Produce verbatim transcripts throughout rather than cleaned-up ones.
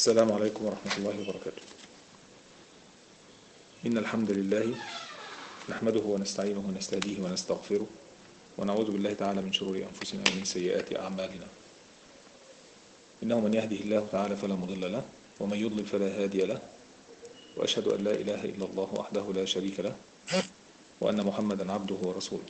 السلام عليكم ورحمة الله وبركاته. إن الحمد لله نحمده ونستعينه ونستهديه ونستغفره ونعوذ بالله تعالى من شرور أنفسنا ومن سيئات أعمالنا. إنه من يهده الله تعالى فلا مضل له ومن يضلل فلا هادي له، وأشهد أن لا إله إلا الله وحده لا شريك له وأن محمدا عبده ورسوله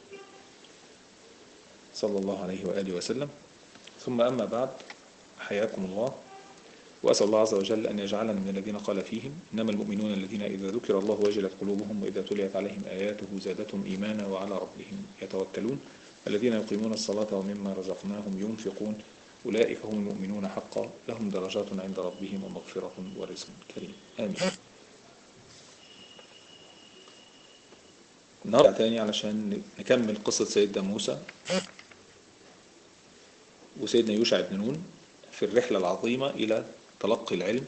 صلى الله عليه وآله وسلم. ثم أما بعد، حياكم الله، وأسأل الله عز وجل أن يجعلنا من الذين قال فيهم: إنما المؤمنون الذين إذا ذكر الله وجلت قلوبهم وإذا تليت عليهم آياته زادتهم إيمانا وعلى ربهم يتوكلون الذين يقيمون الصلاة ومما رزقناهم ينفقون أولئك هم المؤمنون حقا لهم درجات عند ربهم ومغفرة ورزق كريم. آمين. نرجع تاني علشان نكمل قصة سيدنا موسى وسيدنا يوشع بن نون في الرحلة العظيمة إلى تلقي العلم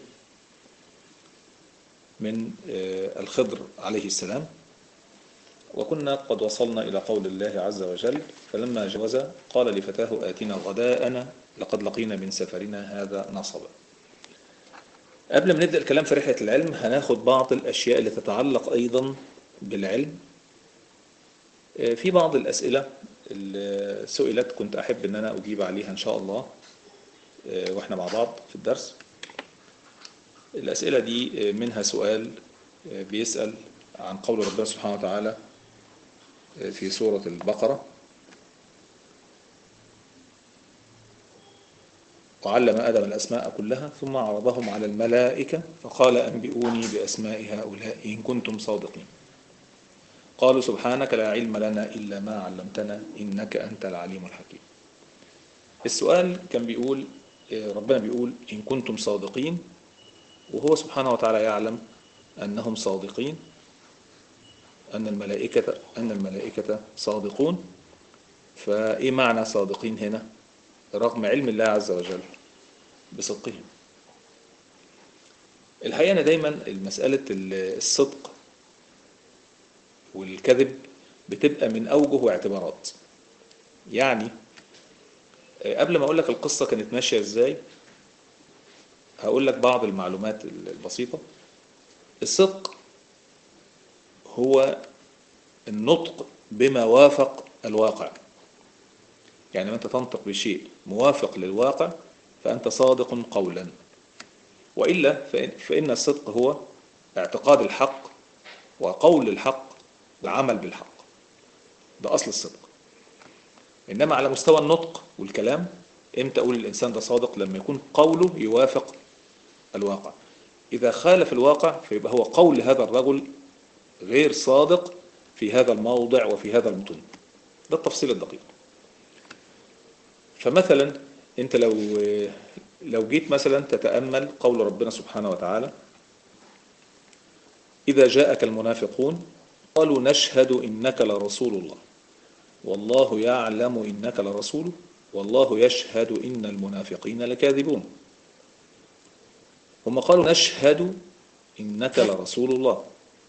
من الخضر عليه السلام. وكنا قد وصلنا إلى قول الله عز وجل: فلما جاوز قال لفتاه آتنا غداءنا لقد لقينا من سفرنا هذا نصبا. قبل ما نبدأ الكلام في رحلة العلم هناخد بعض الأشياء اللي تتعلق أيضا بالعلم. في بعض الأسئلة اللي سئلت كنت أحب أن أنا أجيب عليها إن شاء الله وإحنا مع بعض في الدرس. الأسئلة دي منها سؤال بيسأل عن قول ربنا سبحانه وتعالى في سورة البقرة: وعلم آدم الأسماء كلها ثم عرضهم على الملائكة فقال أنبئوني بأسماء هؤلاء إن كنتم صادقين قالوا سبحانك لا علم لنا إلا ما علمتنا إنك أنت العليم الحكيم. السؤال كان بيقول، ربنا بيقول إن كنتم صادقين، وهو سبحانه وتعالى يعلم أنهم صادقين، أن الملائكة أن الملائكة صادقون. فإيه معنى صادقين هنا رغم علم الله عز وجل بصدقهم؟ الحقيقة أنا دايما المسألة الصدق والكذب بتبقى من أوجه واعتبارات. يعني قبل ما أقول لك القصة كانت ماشية إزاي هقول لك بعض المعلومات البسيطة. الصدق هو النطق بما وافق الواقع. يعني ما أنت تنطق بشيء موافق للواقع فأنت صادق قولا، وإلا فإن الصدق هو اعتقاد الحق وقول الحق والعمل بالحق. ده أصل الصدق. إنما على مستوى النطق والكلام، إمتى أقول الإنسان ده صادق؟ لما يكون قوله يوافق الواقع. إذا خالف الواقع فيبقى هو قول هذا الرجل غير صادق في هذا الموضع وفي هذا المتن. ده التفصيل الدقيق. فمثلا أنت لو لو جيت مثلا تتأمل قول ربنا سبحانه وتعالى: إذا جاءك المنافقون قالوا نشهد إنك لرسول الله والله يعلم إنك لرسوله والله يشهد إن المنافقين لكاذبون. هم قالوا نشهد إنك لرسول الله،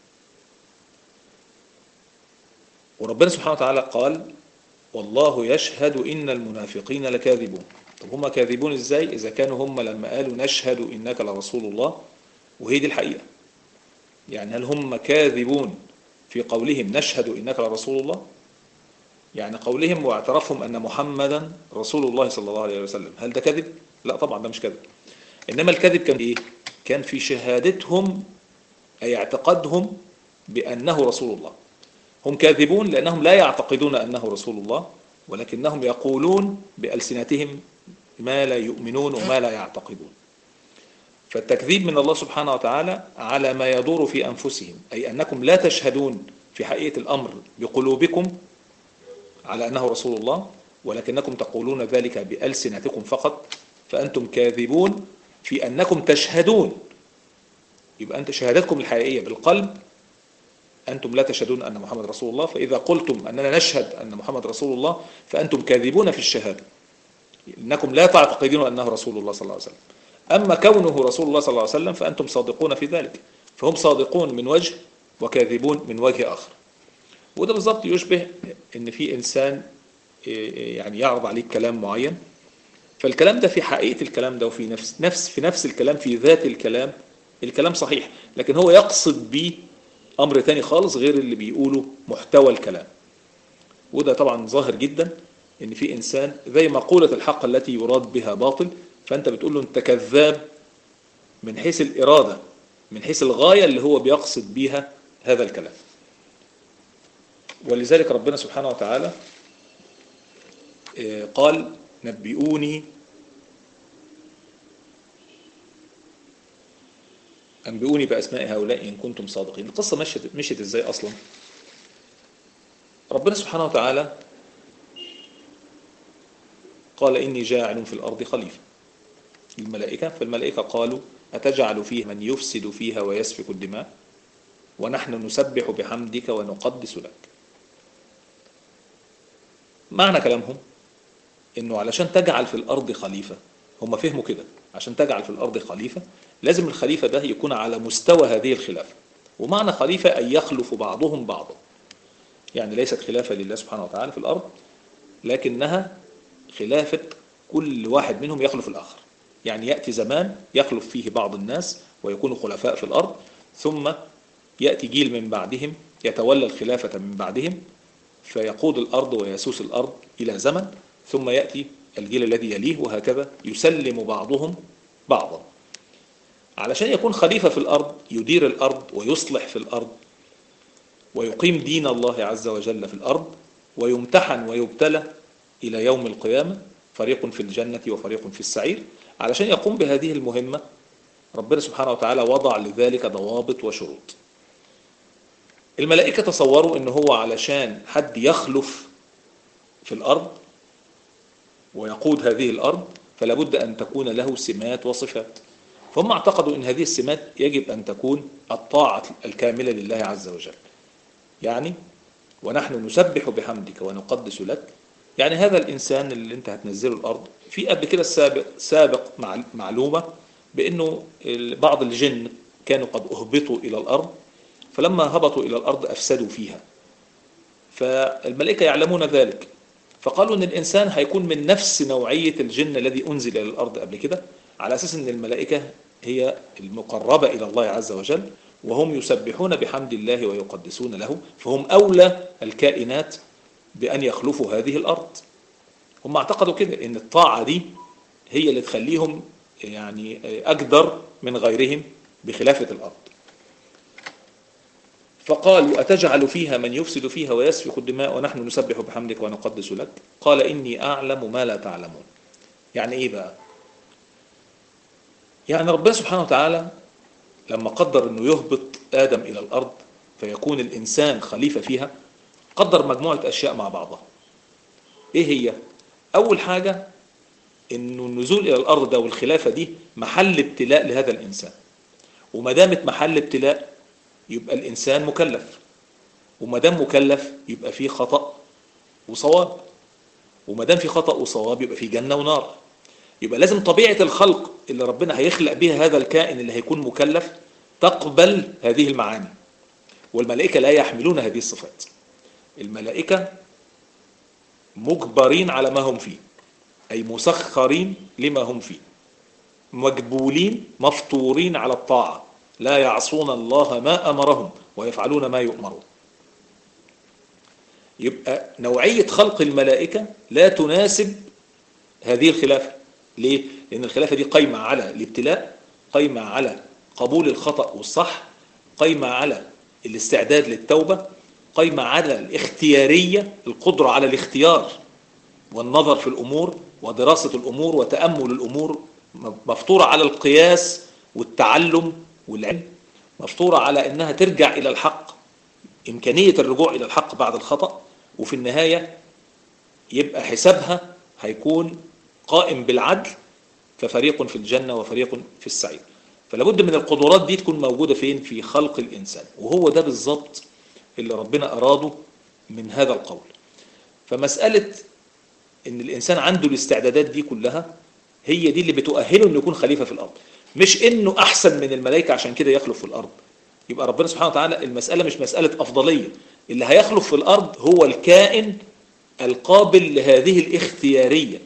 وربنا سبحانه وتعالى قال والله يشهد إن المنافقين لكاذبون. طب هم كاذبون إزاي إذا كانوا هم لما قالوا نشهد إنك لرسول الله وهي دي الحقيقة؟ يعني هل هم كاذبون في قولهم نشهد إنك لرسول الله؟ يعني قولهم واعترافهم أن محمدا رسول الله صلى الله عليه وسلم، هل ده كذب؟ لا طبعا ده مش كذب. إنما الكذب كان إيه؟ كان في شهادتهم أي اعتقادهم بأنه رسول الله. هم كاذبون لأنهم لا يعتقدون أنه رسول الله، ولكنهم يقولون بألسنتهم ما لا يؤمنون وما لا يعتقدون. فالتكذيب من الله سبحانه وتعالى على ما يدور في أنفسهم، أي أنكم لا تشهدون في حقيقة الأمر بقلوبكم على أنه رسول الله، ولكنكم تقولون ذلك بألسنتكم فقط، فأنتم كاذبون في أنكم تشهدون. يبقى أنت شهادتكم الحقيقية بالقلب أنتم لا تشهدون أن محمد رسول الله، فإذا قلتم أننا نشهد أن محمد رسول الله فأنتم كاذبون في الشهادة، إنكم لا تعتقدون أنه رسول الله صلى الله عليه وسلم. أما كونه رسول الله صلى الله عليه وسلم فأنتم صادقون في ذلك. فهم صادقون من وجه وكاذبون من وجه آخر. وده بالضبط يشبه إن في إنسان يعني يعرض عليك كلام معين فالكلام ده في حقيقة الكلام ده وفي نفس نفس في نفس الكلام في ذات الكلام، الكلام صحيح، لكن هو يقصد بيه أمر تاني خالص غير اللي بيقوله محتوى الكلام. وده طبعا ظاهر جدا ان في انسان زي مقولة الحق التي يراد بها باطل، فانت بتقول له انت كذاب من حيث الإرادة، من حيث الغاية اللي هو بيقصد بيها هذا الكلام. ولذلك ربنا سبحانه وتعالى قال نبئوني أنبئوني بأسماء هؤلاء إن كنتم صادقين. القصة مشيت مشيت إزاي أصلا؟ ربنا سبحانه وتعالى قال إني جاعل في الأرض خليفة الملائكة، فالملائكة قالوا أتجعل فيها من يفسد فيها ويسفك الدماء ونحن نسبح بحمدك ونقدس لك. معنى كلامهم إنه علشان تجعل في الأرض خليفة، هم فهموا كده، عشان تجعل في الأرض خليفة لازم الخليفة ده يكون على مستوى هذه الخلافة. ومعنى خليفة أن يخلف بعضهم بعضا، يعني ليست خلافة لله سبحانه وتعالى في الأرض، لكنها خلافة كل واحد منهم يخلف الآخر. يعني يأتي زمان يخلف فيه بعض الناس ويكونوا خلفاء في الأرض، ثم يأتي جيل من بعدهم يتولى الخلافة من بعدهم فيقود الأرض ويسوس الأرض إلى زمن، ثم يأتي الجيل الذي يليه، وهكذا يسلم بعضهم بعضا. علشان يكون خليفة في الأرض يدير الأرض ويصلح في الأرض ويقيم دين الله عز وجل في الأرض ويمتحن ويبتلى إلى يوم القيامة، فريق في الجنة وفريق في السعير. علشان يقوم بهذه المهمة ربنا سبحانه وتعالى وضع لذلك ضوابط وشروط. الملائكة تصوروا إن هو علشان حد يخلف في الأرض ويقود هذه الأرض فلا بد أن تكون له سمات وصفات، فهم اعتقدوا أن هذه السمات يجب أن تكون الطاعة الكاملة لله عز وجل. يعني ونحن نسبح بحمدك ونقدس لك، يعني هذا الإنسان اللي انت هتنزله الأرض، في قبل كده السابق سابق معلومة بأنه بعض الجن كانوا قد أهبطوا إلى الأرض، فلما هبطوا إلى الأرض أفسدوا فيها، فالملائكة يعلمون ذلك، فقالوا أن الإنسان هيكون من نفس نوعية الجن الذي أنزل إلى الأرض قبل كده، على أساس أن الملائكة هي المقربة إلى الله عز وجل وهم يسبحون بحمد الله ويقدسون له، فهم أولى الكائنات بأن يخلفوا هذه الأرض. هم اعتقدوا كده أن الطاعة دي هي اللي تخليهم يعني أقدر من غيرهم بخلافة الأرض. فقالوا أتجعل فيها من يفسد فيها ويسفك الدماء ونحن نسبح بحمدك ونقدس لك، قال إني أعلم ما لا تعلمون. يعني إيه بقى؟ يعني ربنا سبحانه وتعالى لما قدر أنه يهبط آدم إلى الأرض فيكون الإنسان خليفة فيها، قدر مجموعة أشياء مع بعضها. إيه هي؟ أول حاجة أنه النزول إلى الأرض ده والخلافة دي محل ابتلاء لهذا الإنسان، وما دامت محل ابتلاء يبقى الإنسان مكلف، وما دام مكلف يبقى فيه خطأ وصواب، وما دام فيه خطأ وصواب يبقى فيه جنة ونار. يبقى لازم طبيعة الخلق اللي ربنا هيخلق بها هذا الكائن اللي هيكون مكلف تقبل هذه المعاني، والملائكة لا يحملون هذه الصفات. الملائكة مجبرين على ما هم فيه، أي مسخرين لما هم فيه، مجبولين مفطورين على الطاعة، لا يعصون الله ما أمرهم ويفعلون ما يؤمرون. يبقى نوعية خلق الملائكة لا تناسب هذه الخلافة. ليه؟ لأن الخلافة دي قايمة على الابتلاء، قايمة على قبول الخطأ والصح، قايمة على الاستعداد للتوبة، قايمة على الاختيارية، القدرة على الاختيار والنظر في الأمور ودراسة الأمور وتأمل الأمور، مفطورة على القياس والتعلم والعلم، مفطورة على أنها ترجع إلى الحق، إمكانية الرجوع إلى الحق بعد الخطأ، وفي النهاية يبقى حسابها هيكون قائم بالعدل، ففريق في الجنة وفريق في السعير. فلابد من القدرات دي تكون موجودة فين؟ في خلق الإنسان، وهو ده بالضبط اللي ربنا أراده من هذا القول. فمسألة إن الإنسان عنده الاستعدادات دي كلها هي دي اللي بتؤهله إنه يكون خليفة في الأرض، مش إنه أحسن من الملائكة عشان كده يخلف في الأرض. يبقى ربنا سبحانه وتعالى المسألة مش مسألة أفضلية، اللي هيخلف في الأرض هو الكائن القابل لهذه الاختيارية،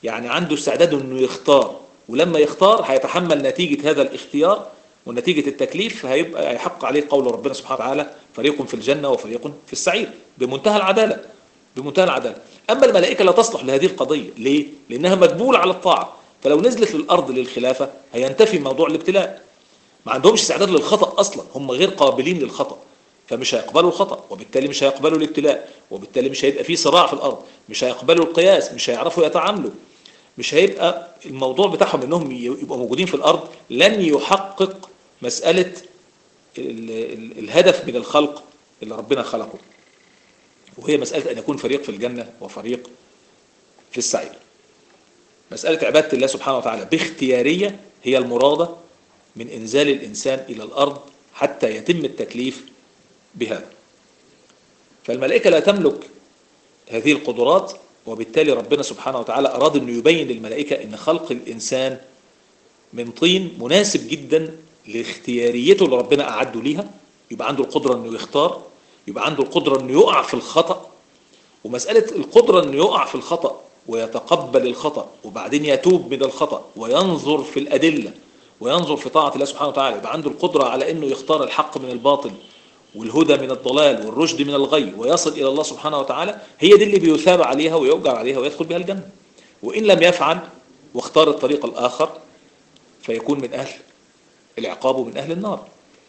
يعني عنده استعداد انه يختار، ولما يختار هيتحمل نتيجة هذا الاختيار ونتيجة التكليف، هيبقى هيحق عليه قول ربنا سبحانه وتعالى فريق في الجنة وفريق في السعير بمنتهى العدالة، بمنتهى العدالة. أما الملائكة لا تصلح لهذه القضية. ليه؟ لأنها مجبولة على الطاعة، فلو نزلت للأرض للخلافة هينتفي موضوع الابتلاء. ما عندهمش استعداد للخطأ أصلا، هم غير قابلين للخطأ، فمش هيقبلوا الخطأ، وبالتالي مش هيقبلوا الابتلاء، وبالتالي مش هيبقى فيه صراع في الأرض، مش هيقبلوا القياس، مش هيعرفوا يتعاملوا، مش هيبقى الموضوع بتاعهم انهم يبقوا موجودين في الارض لن يحقق مسألة ال ال الهدف من الخلق اللي ربنا خلقه، وهي مسألة ان يكون فريق في الجنة وفريق في السعير. مسألة عبادة الله سبحانه وتعالى باختيارية هي المرادة من انزال الانسان الى الارض حتى يتم التكليف بهذا. فالملائكة لا تملك هذه القدرات، وبالتالي ربنا سبحانه وتعالى أراد أن يبين للملائكة أن خلق الإنسان من طين مناسب جدا لاختياريته اللي ربنا أعده ليها، يبقى عنده القدرة أنه يختار، يبقى عنده القدرة أنه يقع في الخطأ. ومسألة القدرة أنه يقع في الخطأ ويتقبل الخطأ وبعدين يتوب من الخطأ وينظر في الأدلة وينظر في طاعة الله سبحانه وتعالى، يبقى عنده القدرة على أنه يختار الحق من الباطل والهدى من الضلال والرشد من الغي ويصل إلى الله سبحانه وتعالى، هي دي اللي بيثاب عليها ويؤجر عليها ويدخل بها الجنة. وإن لم يفعل واختار الطريق الآخر فيكون من أهل العقاب ومن أهل النار.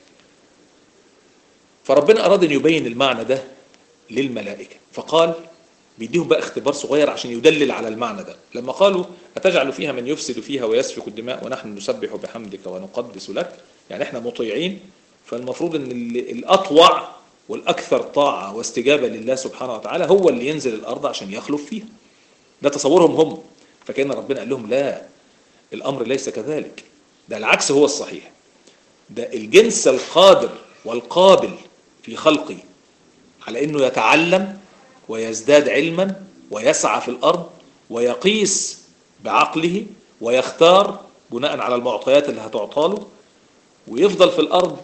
فربنا أراد أن يبين المعنى ده للملائكة، فقال بيديهم بقى اختبار صغير عشان يدلل على المعنى ده. لما قالوا أتجعل فيها من يفسد فيها ويسفك الدماء ونحن نسبح بحمدك ونقدس لك، يعني احنا مطيعين، فالمفروض ان الأطوع والأكثر طاعة واستجابة لله سبحانه وتعالى هو اللي ينزل الأرض عشان يخلف فيها. ده تصورهم هم، فكأن ربنا قال لهم لا، الأمر ليس كذلك، ده العكس هو الصحيح. ده الجنس القادر والقابل في خلقه على أنه يتعلم ويزداد علما ويسعى في الأرض ويقيس بعقله ويختار بناء على المعطيات اللي هتعطاله، ويفضل في الأرض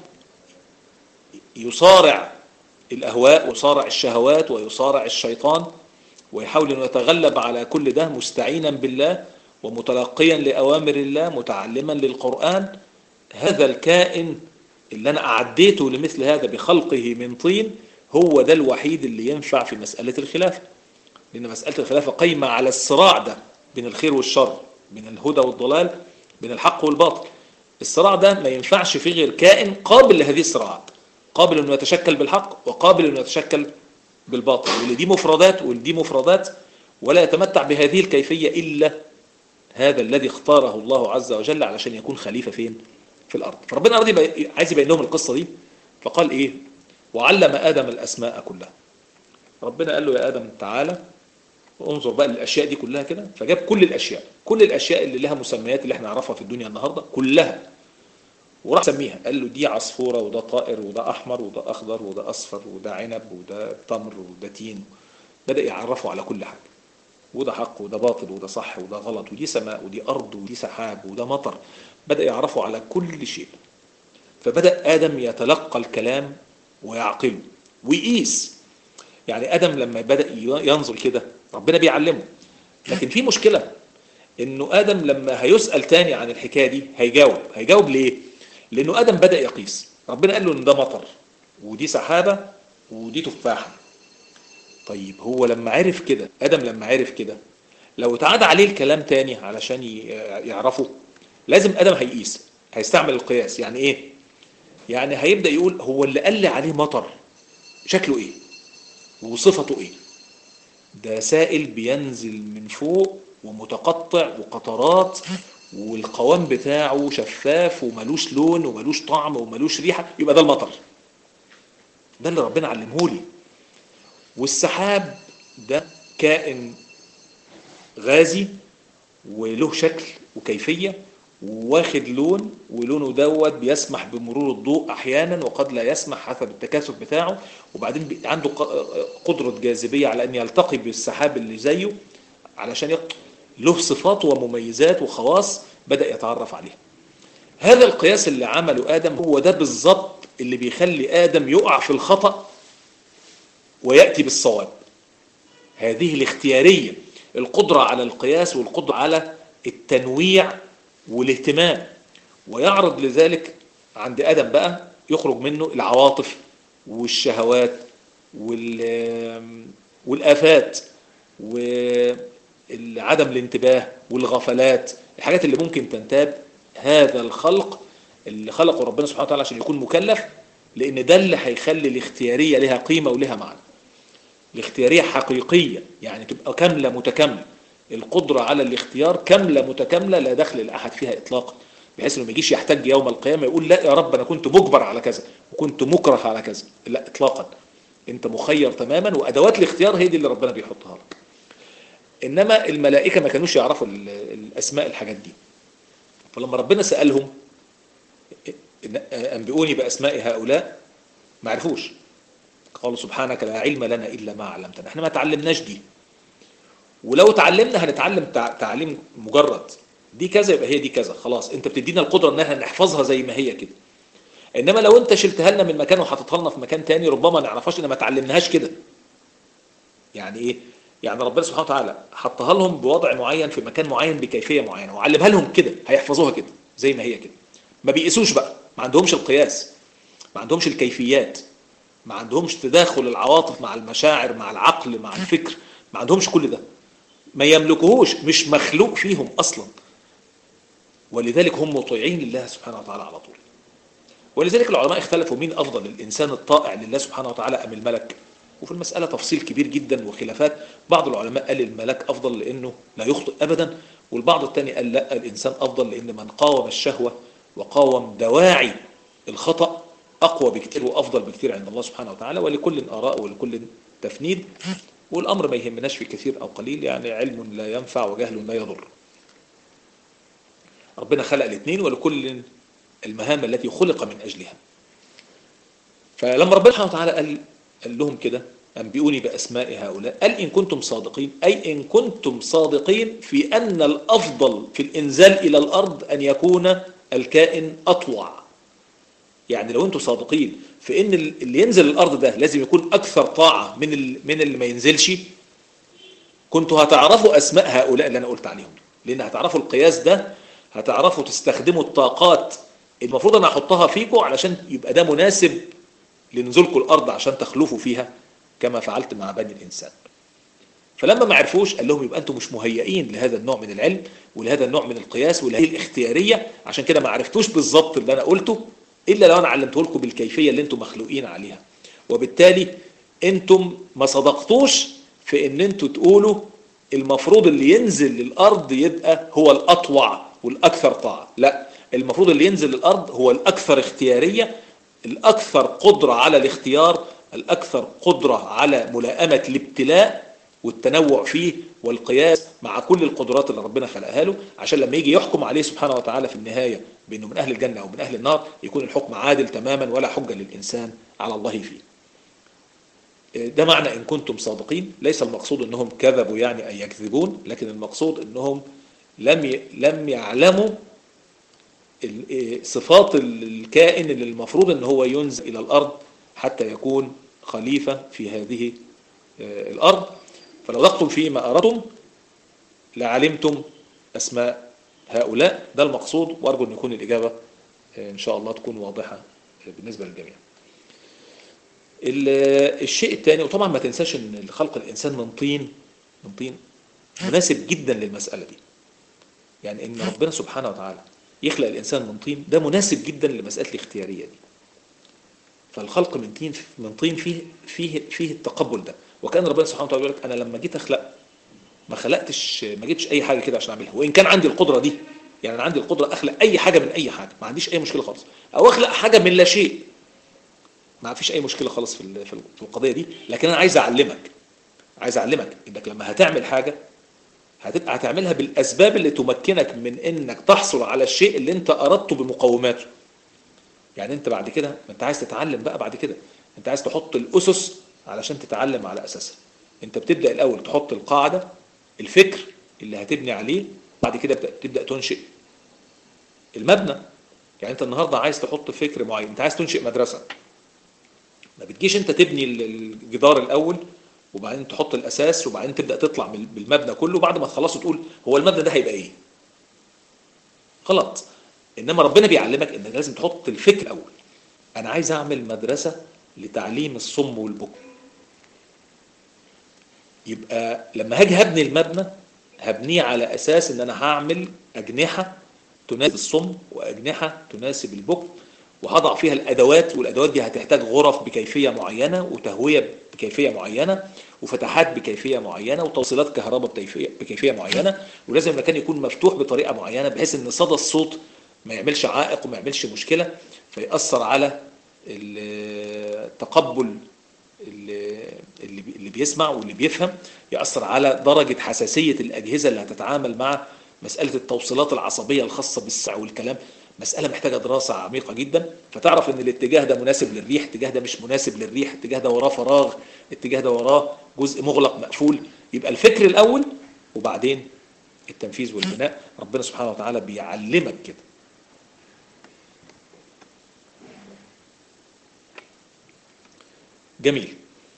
يصارع الأهواء ويصارع الشهوات ويصارع الشيطان ويحاول أن يتغلب على كل ده مستعينا بالله ومتلقيا لأوامر الله متعلما للقرآن. هذا الكائن اللي أنا أعديته لمثل هذا بخلقه من طين هو ده الوحيد اللي ينفع في مسألة الخلافة، لأن مسألة الخلافة قايمة على الصراع ده بين الخير والشر، بين الهدى والضلال، بين الحق والباطل. الصراع ده ما ينفعش فيه غير كائن قابل لهذه الصراعات، قابل أنه يتشكل بالحق وقابل أنه يتشكل بالباطل، واللي دي مفردات واللي دي مفردات، ولا يتمتع بهذه الكيفية إلا هذا الذي اختاره الله عز وجل علشان يكون خليفة فين؟ في الأرض. فربنا عايز يبين لهم القصة دي، فقال إيه؟ وعلم آدم الأسماء كلها. ربنا قال له يا آدم تعالى انظر بقى للأشياء دي كلها كده، فجاب كل الأشياء، كل الأشياء اللي لها مسميات اللي احنا نعرفها في الدنيا النهاردة كلها، وراح سميها. قال له دي عصفورة وده طائر وده أحمر وده أخضر وده أصفر وده عنب وده تمر وده تين. بدأ يعرفه على كل حاجة، وده حق وده باطل وده صح وده غلط، ودي سماء ودي أرض ودي سحاب وده مطر. بدأ يعرفه على كل شيء. فبدأ آدم يتلقى الكلام ويعقله ويقيس. يعني آدم لما بدأ ينظر كده ربنا بيعلمه، لكن في مشكلة إنه آدم لما هيسأل تاني عن الحكاية دي هيجاوب. هيجاوب ليه؟ لأنه آدم بدأ يقيس. ربنا قال له إن ده مطر ودي سحابة ودي تفاحة. طيب هو لما عرف كده، آدم لما عرف كده، لو اتعاد عليه الكلام تاني علشان يعرفه لازم آدم هيقيس، هيستعمل القياس. يعني إيه؟ يعني هيبدأ يقول هو اللي قال لي عليه مطر شكله إيه وصفته إيه؟ ده سائل بينزل من فوق ومتقطع وقطرات والقوام بتاعه شفاف وملوش لون وملوش طعم وملوش ريحة، يبقى ده المطر. ده اللي ربنا علمهولي. والسحاب ده كائن غازي وله شكل وكيفية واخد لون، ولونه دوت بيسمح بمرور الضوء احيانا وقد لا يسمح حسب التكاثف بتاعه، وبعدين عنده قدرة جاذبية على ان يلتقي بالسحاب اللي زيه علشان يق... له صفات ومميزات وخواص بدأ يتعرف عليها. هذا القياس اللي عمله آدم هو ده بالضبط اللي بيخلي آدم يقع في الخطأ ويأتي بالصواب. هذه الاختيارية القدرة على القياس والقدرة على التنويع والاهتمام، ويعرض لذلك عند آدم بقى يخرج منه العواطف والشهوات والآفات وعدم الانتباه والغفلات، الحاجات اللي ممكن تنتاب هذا الخلق اللي خلقه ربنا سبحانه وتعالى عشان يكون مكلف، لأن ده اللي هيخلي الاختيارية لها قيمة ولها معنى. الاختيارية حقيقية، يعني تبقى كاملة متكاملة، القدرة على الاختيار كاملة متكاملة لا دخل لأحد فيها إطلاقا، بحيث انه ما يجيش يحتج يوم القيامة يقول لا يا رب أنا كنت مجبر على كذا وكنت مكره على كذا، لا إطلاقا، أنت مخير تماما، وأدوات الاختيار هي دي اللي ربنا بيحطها لك. إنما الملائكة ما كانوش يعرفوا الأسماء الحاجات دي، فلما ربنا سألهم أنبئوني بأسماء هؤلاء ما عرفوش، قالوا سبحانك لا علم لنا إلا ما علمتنا، احنا ما تعلمناش دي، ولو تعلمنا هنتعلم تعليم مجرد دي كذا يبقى هي دي كذا، خلاص انت بتدينا القدرة ان احنا نحفظها زي ما هي كده. انما لو انت شلتها لنا من مكان وحطيتها لنا في مكان تاني ربما ما نعرفهاش ان ما تعلمناهاش كده. يعني ايه؟ يعني ربنا سبحانه وتعالى حطها لهم بوضع معين في مكان معين بكيفية معينة وعلمها لهم كده، هيحفظوها كده زي ما هي كده، ما بيقيسوش بقى، ما عندهمش القياس، ما عندهمش الكيفيات، ما عندهمش تداخل العواطف مع المشاعر مع العقل مع الفكر، ما عندهمش كل ده، ما يملكوهوش، مش مخلوق فيهم أصلا، ولذلك هم مطيعين لله سبحانه وتعالى على طول. ولذلك العلماء اختلفوا مين أفضل، الإنسان الطائع لله سبحانه وتعالى أم الملك، وفي المسألة تفصيل كبير جدا وخلافات. بعض العلماء قال الملك أفضل لأنه لا يخطئ أبدا، والبعض الثاني قال لا، الإنسان أفضل لأن من قاوم الشهوة وقاوم دواعي الخطأ أقوى بكتير وأفضل بكتير عند الله سبحانه وتعالى، ولكل آراء ولكل تفنيد، والأمر ما يهمناش في كثير أو قليل، يعني علم لا ينفع وجهل لا يضر. ربنا خلق الاثنين ولكل المهام التي خلق من أجلها. فلما ربنا سبحانه وتعالى قال, قال لهم كده أنبئوني بأسماء هؤلاء، قال إن كنتم صادقين، أي إن كنتم صادقين في أن الأفضل في الإنزال إلى الأرض أن يكون الكائن أطوع. يعني لو أنتم صادقين في أن اللي ينزل الأرض ده لازم يكون أكثر طاعة من من اللي ما ينزلش، كنتوا هتعرفوا أسماء هؤلاء اللي أنا قلت عليهم، لأن هتعرفوا القياس ده، هتعرفوا تستخدموا الطاقات المفروض أنا أحطها فيكم علشان يبقى ده مناسب لنزولكم الأرض عشان تخلفوا فيها كما فعلت مع بني الإنسان. فلما ما عرفوش قال لهم يبقى أنتم مش مهيئين لهذا النوع من العلم ولهذا النوع من القياس ولهذه الاختيارية، عشان كده ما عرفتوش بالظبط اللي أنا قلته إلا لو أنا علمته لكم بالكيفية اللي أنتم مخلوقين عليها. وبالتالي أنتم ما صدقتوش في أن أنتم تقولوا المفروض اللي ينزل للأرض يبقى هو الأطوع والأكثر طاعة، لا، المفروض اللي ينزل للأرض هو الأكثر اختيارية، الأكثر قدرة على الاختيار، الأكثر قدرة على ملائمة الابتلاء والتنوع فيه والقياس مع كل القدرات اللي ربنا خلقها له، عشان لما يجي يحكم عليه سبحانه وتعالى في النهاية بأنه من أهل الجنة أو من أهل النار يكون الحكم عادل تماما ولا حجة للإنسان على الله فيه. ده معنى إن كنتم صادقين، ليس المقصود أنهم كذبوا يعني أن يكذبون، لكن المقصود أنهم لم لم يعلموا صفات الكائن اللي المفروض ان هو ينزل الى الارض حتى يكون خليفة في هذه الارض. فلو ضقتم فيما اردتم لعلمتم اسماء هؤلاء، ده المقصود، وارجو ان يكون الاجابة ان شاء الله تكون واضحة بالنسبة للجميع. الشيء الثاني، وطبعا ما تنساش ان خلق الانسان من طين، من طين مناسب جدا للمسألة دي، يعني ان ربنا سبحانه وتعالى يخلق الإنسان من طين ده مناسب جدا لمسألة الاختيارية دي. فالخلق من طين من طين فيه فيه فيه التقبل ده، وكان ربنا سبحانه وتعالى يقول لك أنا لما جيت أخلق ما خلقتش ما جيتش أي حاجة كده عشان أعملها، وإن كان عندي القدرة دي، يعني أنا عندي القدرة أخلق أي حاجة من أي حاجة، ما عنديش أي مشكلة خالص، أو أخلق حاجة من لا شيء، ما فيش أي مشكلة خالص في في القضية دي. لكن أنا عايز أعلمك عايز أعلمك إنك لما هتعمل حاجة هتبقى هتعملها بالأسباب اللي تمكنك من إنك تحصل على الشيء اللي أنت أردته بمقوماته. يعني أنت بعد كده أنت عايز تتعلم بقى، بعد كده أنت عايز تحط الأسس علشان تتعلم على أساسها. أنت بتبدأ الأول تحط القاعدة، الفكر اللي هتبني عليه، بعد كده تبدأ تنشئ المبنى. يعني أنت النهاردة عايز تحط فكر معين، أنت عايز تنشئ مدرسة، ما بتجيش أنت تبني الجدار الأول وبعدين تحط الاساس، وبعدين تبدا تطلع بالمبنى كله، بعد ما تخلصه تقول هو المبنى ده هيبقى ايه. غلط. انما ربنا بيعلمك انك لازم تحط الفكر الاول. انا عايز اعمل مدرسه لتعليم الصم والبكم، يبقى لما هاجي هبني المبنى هبنيه على اساس ان انا هعمل اجنحه تناسب الصم واجنحه تناسب البكم، وهضع فيها الادوات، والادوات دي هتحتاج غرف بكيفيه معينه، وتهويه بكيفيه معينه، وفتحات بكيفيه معينه، وتوصيلات كهرباء بكيفيه بكيفيه معينه، ولازم المكان يكون مفتوح بطريقه معينه بحيث ان صدى الصوت ما يعملش عائق وما يعملش مشكله فيأثر على التقبل اللي اللي بيسمع واللي بيفهم، يأثر على درجة حساسية الأجهزة اللي هتتعامل مع مسألة التوصيلات العصبية الخاصة بالسمع والكلام. مسألة محتاجة دراسة عميقة جدا، فتعرف ان الاتجاه ده مناسب للريح، الاتجاه ده مش مناسب للريح، الاتجاه ده وراه فراغ، الاتجاه ده وراه جزء مغلق مقفول. يبقى الفكر الأول وبعدين التنفيذ والبناء. ربنا سبحانه وتعالى بيعلمك كده. جميل.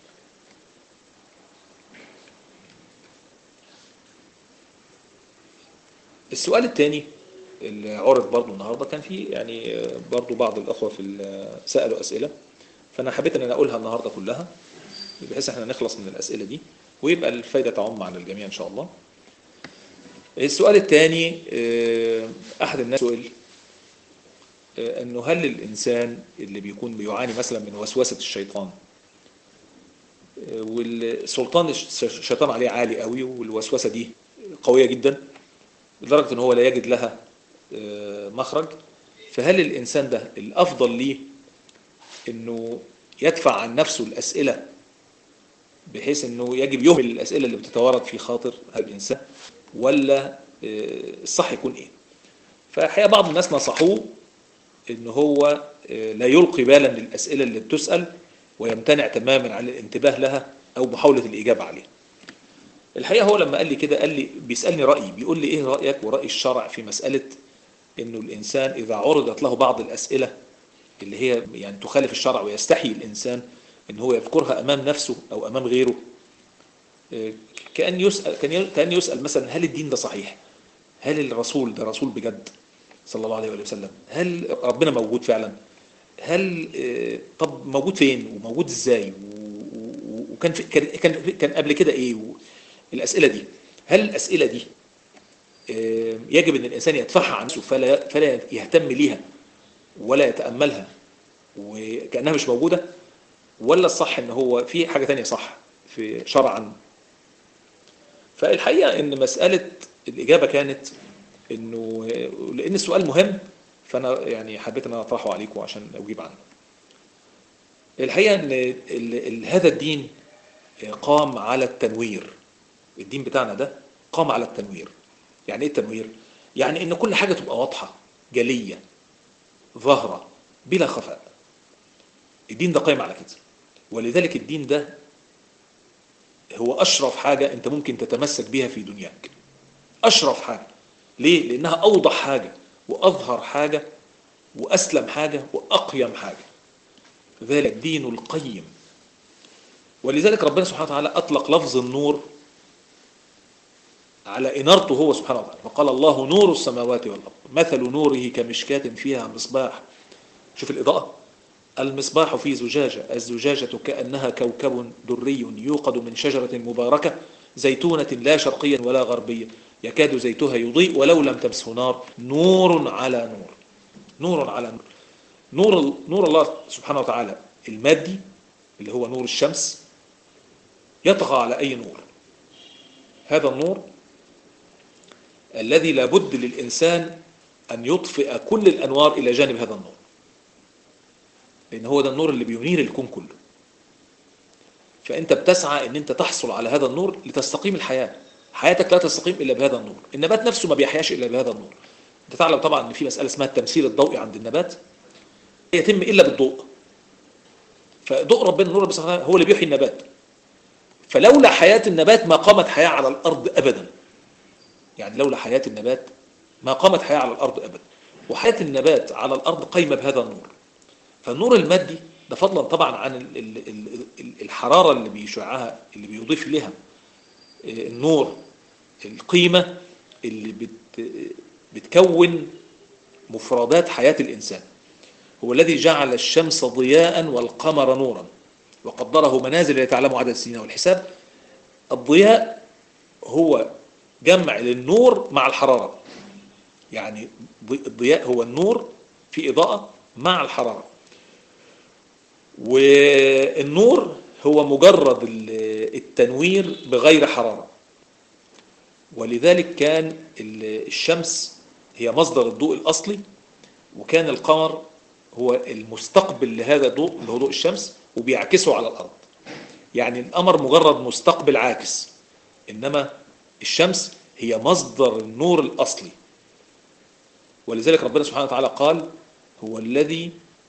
السؤال الثاني اللي عرض برضو النهارده كان فيه يعني برضو بعض الاخوه في سالوا اسئله، فانا حبيت ان انا اقولها النهارده كلها بحيث احنا نخلص من الاسئله دي ويبقى الفايده تعم على الجميع ان شاء الله. السؤال الثاني، احد الناس سئل انه هل الانسان اللي بيكون بيعاني مثلا من وسوسه الشيطان والسلطان الشيطان عليه عالي قوي والوسوسه دي قويه جدا لدرجه ان هو لا يجد لها مخرج، فهل الإنسان ده الأفضل ليه إنه يدفع عن نفسه الأسئلة بحيث إنه يجب يهمل الأسئلة اللي بتتوارد في خاطر هذا الإنسان، ولا الصح يكون إيه؟ فحقيقة بعض الناس نصحوه إن هو لا يلقي بالا للأسئلة اللي بتسأل ويمتنع تماما عن الانتباه لها أو محاولة الإجابة عليها. الحقيقة هو لما قال لي كده قال لي بيسألني رأيي، بيقول لي إيه رأيك ورأي الشرع في مسألة إنه الإنسان إذا عرضت له بعض الأسئلة اللي هي يعني تخالف الشرع ويستحي الإنسان إن هو يذكرها أمام نفسه أو أمام غيره، كأن يسأل كأن يسأل مثلا هل الدين ده صحيح؟ هل الرسول ده رسول بجد صلى الله عليه وسلم؟ هل ربنا موجود فعلا؟ هل طب موجود فين وموجود إزاي؟ وكان كان كان قبل كده إيه؟ الأسئلة دي، هل الأسئلة دي يجب ان الانسان يدفعها عن نفسه فلا فلا يهتم ليها ولا يتاملها وكانها مش موجوده، ولا الصح ان هو في حاجه ثانيه صح في شرعا؟ فالحقيقه ان مساله الاجابه كانت انه لان السؤال مهم فانا يعني حبيت ان انا اطرحه عليكم عشان اجيب عنه. الحقيقه ان هذا الدين قام على التنوير. الدين بتاعنا ده قام على التنوير. يعني ايه التنوير؟ يعني ان كل حاجة تبقى واضحة جلية ظاهرة بلا خفاء. الدين ده قائم على كده، ولذلك الدين ده هو اشرف حاجة انت ممكن تتمسك بها في دنياك. اشرف حاجة. ليه؟ لانها اوضح حاجة واظهر حاجة واسلم حاجة واقيم حاجة. ذلك دين القيم. ولذلك ربنا سبحانه وتعالى اطلق لفظ النور على إنارته هو سبحانه وتعالى، فقال الله نور السماوات والأرض مثل نوره كمشكاة فيها مصباح. شوف الإضاءة، المصباح في زجاجة، الزجاجة كأنها كوكب دري يوقد من شجرة مباركة زيتونة لا شرقية ولا غربية يكاد زيتها يضيء ولو لم تمسه نار نور على نور. نور على نور. نور, نور الله سبحانه وتعالى المادي اللي هو نور الشمس يطغى على أي نور. هذا النور الذي لابد للإنسان أن يطفئ كل الأنوار إلى جانب هذا النور، لأن هو ده النور اللي بينير الكون كله. فأنت بتسعى أن أنت تحصل على هذا النور لتستقيم الحياة. حياتك لا تستقيم إلا بهذا النور. النبات نفسه ما بيحياش إلا بهذا النور. أنت تعلم طبعا أن في مسألة اسمها التمثيل الضوئي عند النبات يتم إلا بالضوء. فضوء ربنا نور ربنا هو اللي بيحيي النبات. فلولا حياة النبات ما قامت حياة على الأرض أبدا. يعني لولا حياة النبات ما قامت حياة على الأرض أبدا. وحياة النبات على الأرض قايمة بهذا النور. فالنور المادي ده فضلا طبعا عن ال- ال- ال- الحرارة اللي بيشعها، اللي بيضيف لها النور القيمة اللي بت بتكون مفردات حياة الإنسان. هو الذي جعل الشمس ضياء والقمر نورا وقدره منازل لتعلموا عدد السنين والحساب. الضياء هو جمع للنور مع الحرارة، يعني الضياء هو النور في إضاءة مع الحرارة، والنور هو مجرد التنوير بغير حرارة. ولذلك كان الشمس هي مصدر الضوء الأصلي، وكان القمر هو المستقبل لهذا الضوء اللي هو ضوء الشمس وبيعكسه على الأرض. يعني القمر مجرد مستقبل عاكس، إنما الشمس هي مصدر النور الأصلي. ولذلك ربنا سبحانه وتعالى قال هو الذي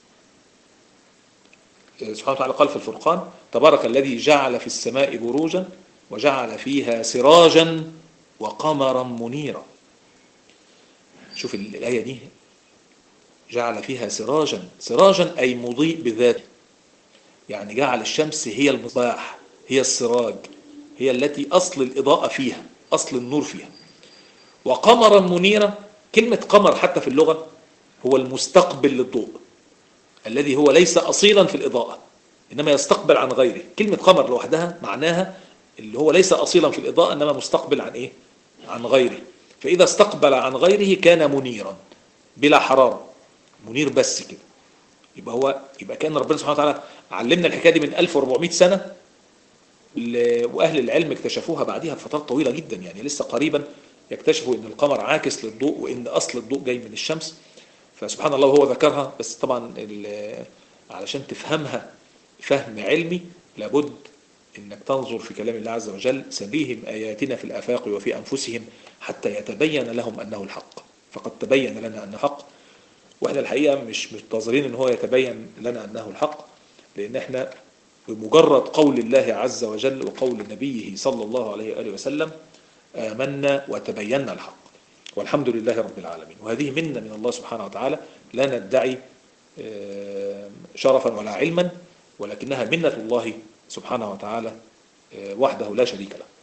سبحانه وتعالى قال في الفرقان تبارك الذي جعل في السماء بروجا وجعل فيها سراجا وقمرا منيرا. شوف الآية دي، جعل فيها سراجا، سراجا أي مضيء بذاته، يعني جعل الشمس هي المصباح، هي السراج، هي التي أصل الإضاءة فيها، أصل النور فيها. وقمرا منيرا، كلمة قمر حتى في اللغة هو المستقبل للضوء الذي هو ليس أصيلا في الإضاءة إنما يستقبل عن غيره. كلمة قمر لوحدها معناها اللي هو ليس أصيلا في الإضاءة إنما مستقبل عن إيه؟ عن غيره. فإذا استقبل عن غيره كان منيرا بلا حرارة، منير بس كده. يبقى هو يبقى كان ربنا سبحانه وتعالى علمنا الحكاية دي من ألف وأربعمائة سنة، وأهل العلم اكتشفوها بعدها بفترات طويلة جدا. يعني لسه قريبا يكتشفوا إن القمر عاكس للضوء وإن أصل الضوء جاي من الشمس. فسبحان الله وهو ذكرها، بس طبعا علشان تفهمها فهم علمي لابد انك تنظر في كلام الله عز وجل سنريهم آياتنا في الآفاق وفي أنفسهم حتى يتبين لهم أنه الحق. فقد تبين لنا أنه حق، واحنا الحقيقة مش منتظرين ان هو يتبين لنا أنه الحق، لأن احنا بمجرد قول الله عز وجل وقول نبيه صلى الله عليه وآله وسلم آمنا وتبينا الحق، والحمد لله رب العالمين. وهذه منة من الله سبحانه وتعالى، لا ندعي شرفا ولا علما، ولكنها منة الله سبحانه وتعالى وحده لا شريك له.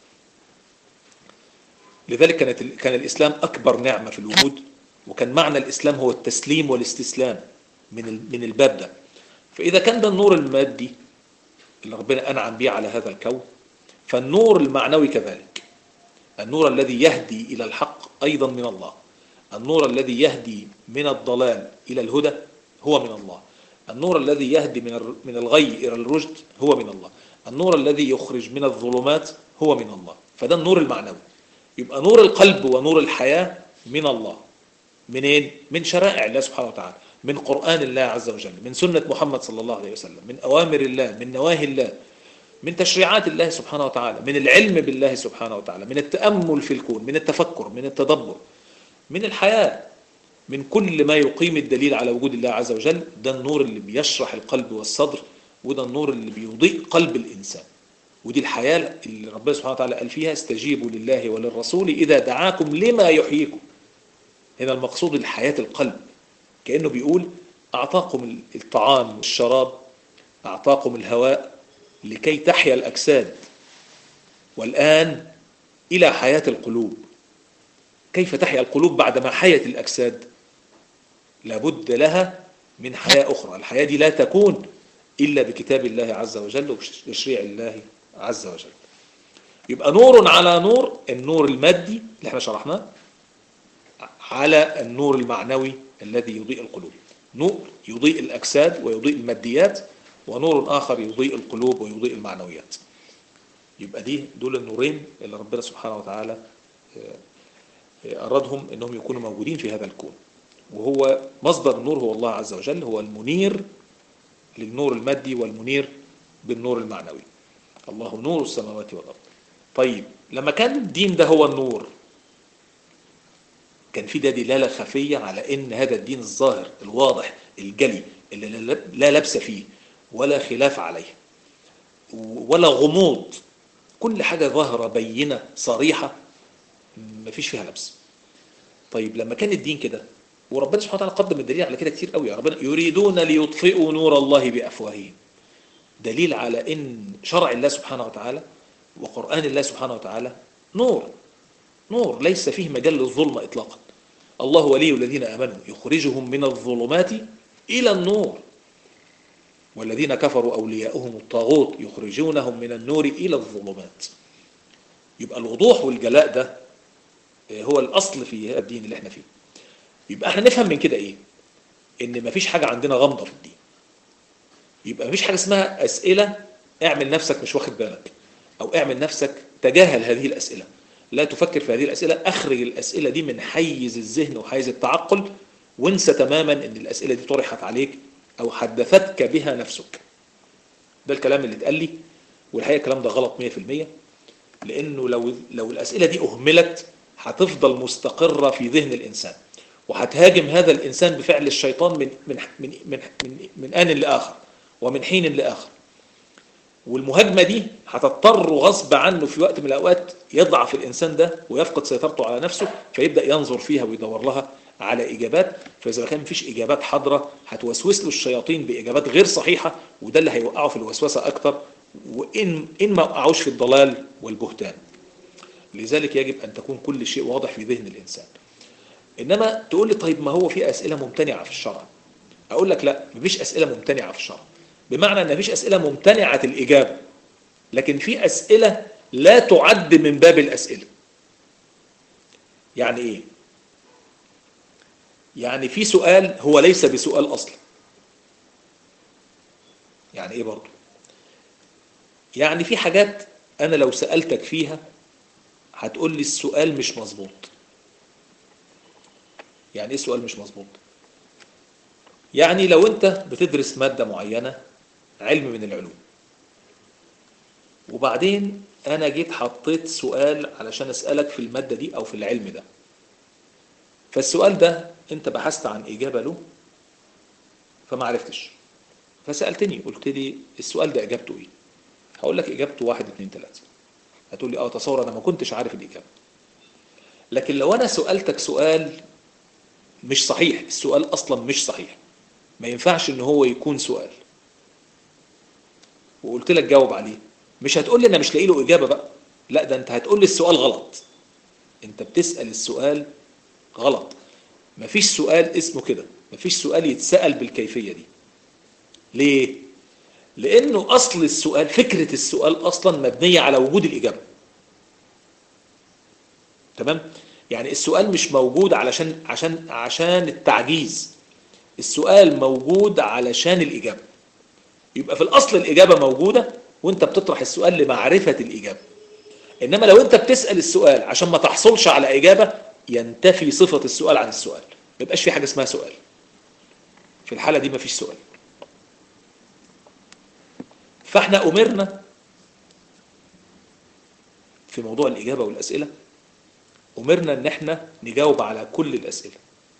لذلك كانت كان الإسلام أكبر نعمة في الوجود، وكان معنى الإسلام هو التسليم والاستسلام من من الباب ده. فإذا كان ده النور المادي اللي ربنا أنعم به على هذا الكون، فالنور المعنوي كذلك، النور الذي يهدي إلى الحق أيضا من الله، النور الذي يهدي من الضلال إلى الهدى هو من الله، النور الذي يهدي من من الغي إلى الرشد هو من الله، النور الذي يخرج من الظلمات هو من الله. فده النور المعنوي. يبقى نور القلب ونور الحياة من الله. منين؟ من شرائع الله سبحانه وتعالى، من قرآن الله عز وجل، من سنة محمد صلى الله عليه وسلم، من أوامر الله، من نواهي الله، من تشريعات الله سبحانه وتعالى، من العلم بالله سبحانه وتعالى، من التأمل في الكون، من التفكر، من التدبر، من الحياة، من كل ما يقيم الدليل على وجود الله عز وجل. ده النور اللي بيشرح القلب والصدر، وده النور اللي بيضيء قلب الإنسان. ودي الحياة اللي ربنا سبحانه وتعالى قال فيها استجيبوا لله وللرسول إذا دعاكم لما يحييكم. هنا المقصود الحياة القلب، كأنه بيقول أعطاكم الطعام والشراب، أعطاكم الهواء لكي تحيا الأجساد، والآن إلى حياة القلوب. كيف تحيا القلوب بعدما حيت الأجساد؟ لابد لها من حياة أخرى. الحياة دي لا تكون إلا بكتاب الله عز وجل وبتشريع الله عز وجل. يبقى نور على نور، النور المادي اللي احنا شرحناه على النور المعنوي الذي يضيء القلوب. نور يضيء الأجساد ويضيء الماديات، ونور آخر يضيء القلوب ويضيء المعنويات. يبقى دي دول النورين اللي ربنا سبحانه وتعالى أرادهم أنهم يكونوا موجودين في هذا الكون. وهو مصدر النور هو الله عز وجل، هو المنير للنور المادي والمنير بالنور المعنوي. الله نور السماوات والأرض. طيب لما كان الدين ده هو النور، كان في ده دلالة خفية على ان هذا الدين الظاهر الواضح الجلي اللي لا لبس فيه ولا خلاف عليه ولا غموض، كل حاجة ظاهرة بينة صريحة مفيش فيها لبس. طيب لما كان الدين كده وربنا سبحانه وتعالى قدم الدليل على كده كتير قوي. يا ربنا يريدون ليطفئوا نور الله بأفواههم، دليل على ان شرع الله سبحانه وتعالى وقرآن الله سبحانه وتعالى نور، نور ليس فيه مجال للظلم اطلاقا. الله ولي الذين امنوا يخرجهم من الظلمات الى النور، والذين كفروا اولياؤهم الطاغوت يخرجونهم من النور الى الظلمات. يبقى الوضوح والجلاء ده هو الاصل في هذا الدين اللي احنا فيه. يبقى احنا نفهم من كده ايه؟ ان مفيش حاجه عندنا غامضه في الدين. يبقى مفيش حاجه اسمها اسئله اعمل نفسك مش واخد بالك، او اعمل نفسك تجاهل هذه الاسئله، لا تفكر في هذه الاسئله، اخرج الاسئله دي من حيز الذهن وحيز التعقل، وانسى تماما ان الاسئله دي طرحت عليك او حدثتك بها نفسك. ده الكلام اللي اتقال لي، والحقيقه الكلام ده غلط مية في المية، لانه لو لو الاسئله دي اهملت هتفضل مستقره في ذهن الانسان، وهتهاجم هذا الانسان بفعل الشيطان من من من من من, من آن لاخر ومن حين لاخر. والمهاجمه دي هتضطر غصب عنه في وقت من الاوقات يضعف الانسان ده ويفقد سيطرته على نفسه، فيبدا ينظر فيها ويدور لها على اجابات. فاذا كان مفيش اجابات حاضره هتوسوس له الشياطين باجابات غير صحيحه، وده اللي هيوقعه في الوسوسه اكتر، وان ان ما وقعوش في الضلال والبهتان. لذلك يجب ان تكون كل شيء واضح في ذهن الانسان. انما تقول لي طيب ما هو في اسئله ممتنعه في الشرع، اقول لك لا، مفيش اسئله ممتنعه في الشرع، بمعنى ان مفيش اسئله ممتنعه الاجابه، لكن في اسئله لا تعد من باب الاسئله. يعني ايه؟ يعني في سؤال هو ليس بسؤال اصلا. يعني ايه برضه؟ يعني في حاجات انا لو سالتك فيها هتقول لي السؤال مش مظبوط. يعني ايه السؤال مش مظبوط؟ يعني لو انت بتدرس ماده معينه، علم من العلوم، وبعدين انا جيت حطيت سؤال علشان اسالك في الماده دي او في العلم ده، فالسؤال ده انت بحثت عن اجابه له فما عرفتش، فسالتني قلت لي السؤال ده اجابته ايه؟ هقول لك اجابته واحد اتنين تلاته. هتقول لي اه تصور انا ما كنتش عارف الاجابه. لكن لو انا سالتك سؤال مش صحيح، السؤال اصلا مش صحيح، ما ينفعش ان هو يكون سؤال، وقلت لك جاوب عليه، مش هتقول لي انا مش لاقي له اجابه بقى، لا ده انت هتقول لي السؤال غلط. انت بتسال السؤال غلط. مفيش سؤال اسمه كده، مفيش سؤال يتسال بالكيفيه دي. ليه؟ لانه اصل السؤال، فكره السؤال اصلا مبنيه على وجود الاجابه. تمام؟ يعني السؤال مش موجود علشان عشان عشان التعجيز، السؤال موجود علشان الاجابه. يبقى في الاصل الاجابه موجوده وانت بتطرح السؤال لمعرفه الاجابه. انما لو انت بتسال السؤال عشان ما تحصلش على اجابه، ينتفي صفه السؤال عن السؤال، ما يبقاش في حاجه اسمها سؤال. في الحاله دي ما فيش سؤال. فاحنا امرنا في موضوع الاجابه والاسئله، امرنا ان احنا نجاوب على كل الاسئله،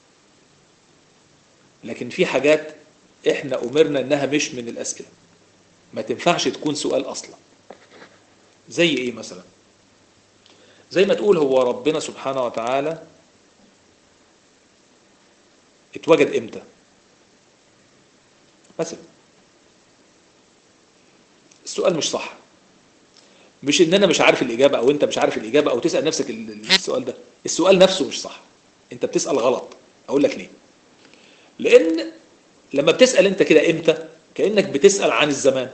لكن في حاجات احنا امرنا انها مش من الاسئله، ما تنفعش تكون سؤال اصلا. زي ايه مثلا؟ زي ما تقول هو ربنا سبحانه وتعالى اتوجد امتى مثلا. السؤال مش صح، مش ان انا مش عارف الاجابه او انت مش عارف الاجابه او تسال نفسك السؤال ده، السؤال نفسه مش صح، انت بتسال غلط. اقول لك ليه؟ لان لما بتسال انت كده امتى، كانك بتسال عن الزمان،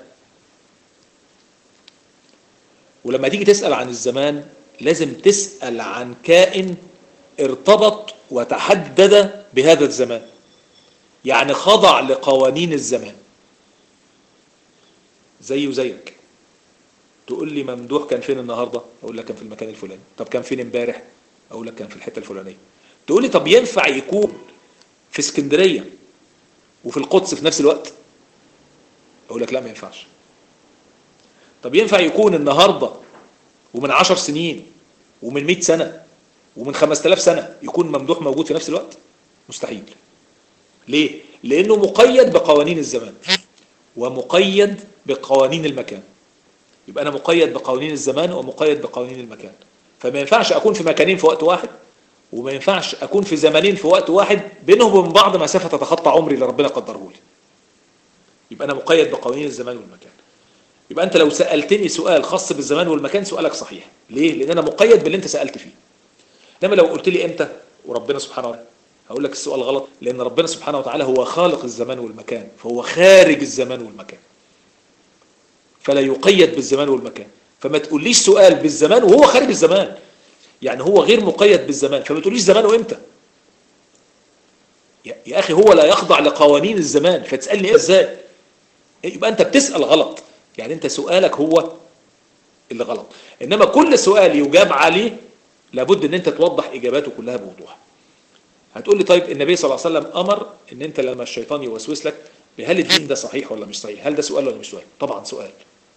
ولما تيجي تسال عن الزمان لازم تسال عن كائن ارتبط وتحدد بهذا الزمان، يعني خضع لقوانين الزمان. زي وزيك تقول لي ممدوح كان فين النهارده؟ اقول لك كان في المكان الفلاني. طب كان فين امبارح؟ اقول لك كان في الحته الفلانيه. تقول لي طب ينفع يكون في اسكندريه وفي القدس في نفس الوقت؟ اقول لك لا ما ينفعش. طب ينفع يكون النهارده ومن عشر سنين ومن مئة سنه ومن خمسة آلاف سنه يكون ممدوح موجود في نفس الوقت؟ مستحيل. ليه؟ لانه مقيد بقوانين الزمان ومقيد بقوانين المكان. يبقى انا مقيد بقوانين الزمان ومقيد بقوانين المكان، فما ينفعش اكون في مكانين في وقت واحد وما ينفعش اكون في زمانين في وقت واحد بينهم وبين بعض مسافه تتخطى عمري اللي ربنا قدره لي. يبقى انا مقيد بقوانين الزمان والمكان. يبقى انت لو سالتني سؤال خاص بالزمان والمكان سؤالك صحيح. ليه؟ لان انا مقيد باللي انت سالت فيه. انما لو قلت لي امتى وربنا سبحانه وتعالى، هقول لك السؤال غلط، لان ربنا سبحانه وتعالى هو خالق الزمان والمكان، فهو خارج الزمان والمكان، فلا يقيد بالزمان والمكان. فما تقوليش سؤال بالزمان وهو خارج الزمان، يعني هو غير مقيد بالزمان، فما تقوليش زمانه امتى. يا اخي هو لا يخضع لقوانين الزمان، فتسالني ايه ازاي؟ يبقى انت بتسال غلط، يعني انت سؤالك هو اللي غلط. انما كل سؤال يجاب عليه لابد ان انت توضح اجاباته كلها بوضوح. هتقول لي طيب النبي صلى الله عليه وسلم امر ان انت لما الشيطان يوسوس لك هل الدين ده صحيح ولا مش صحيح، هل ده سؤال ولا مش سؤال؟ طبعا سؤال،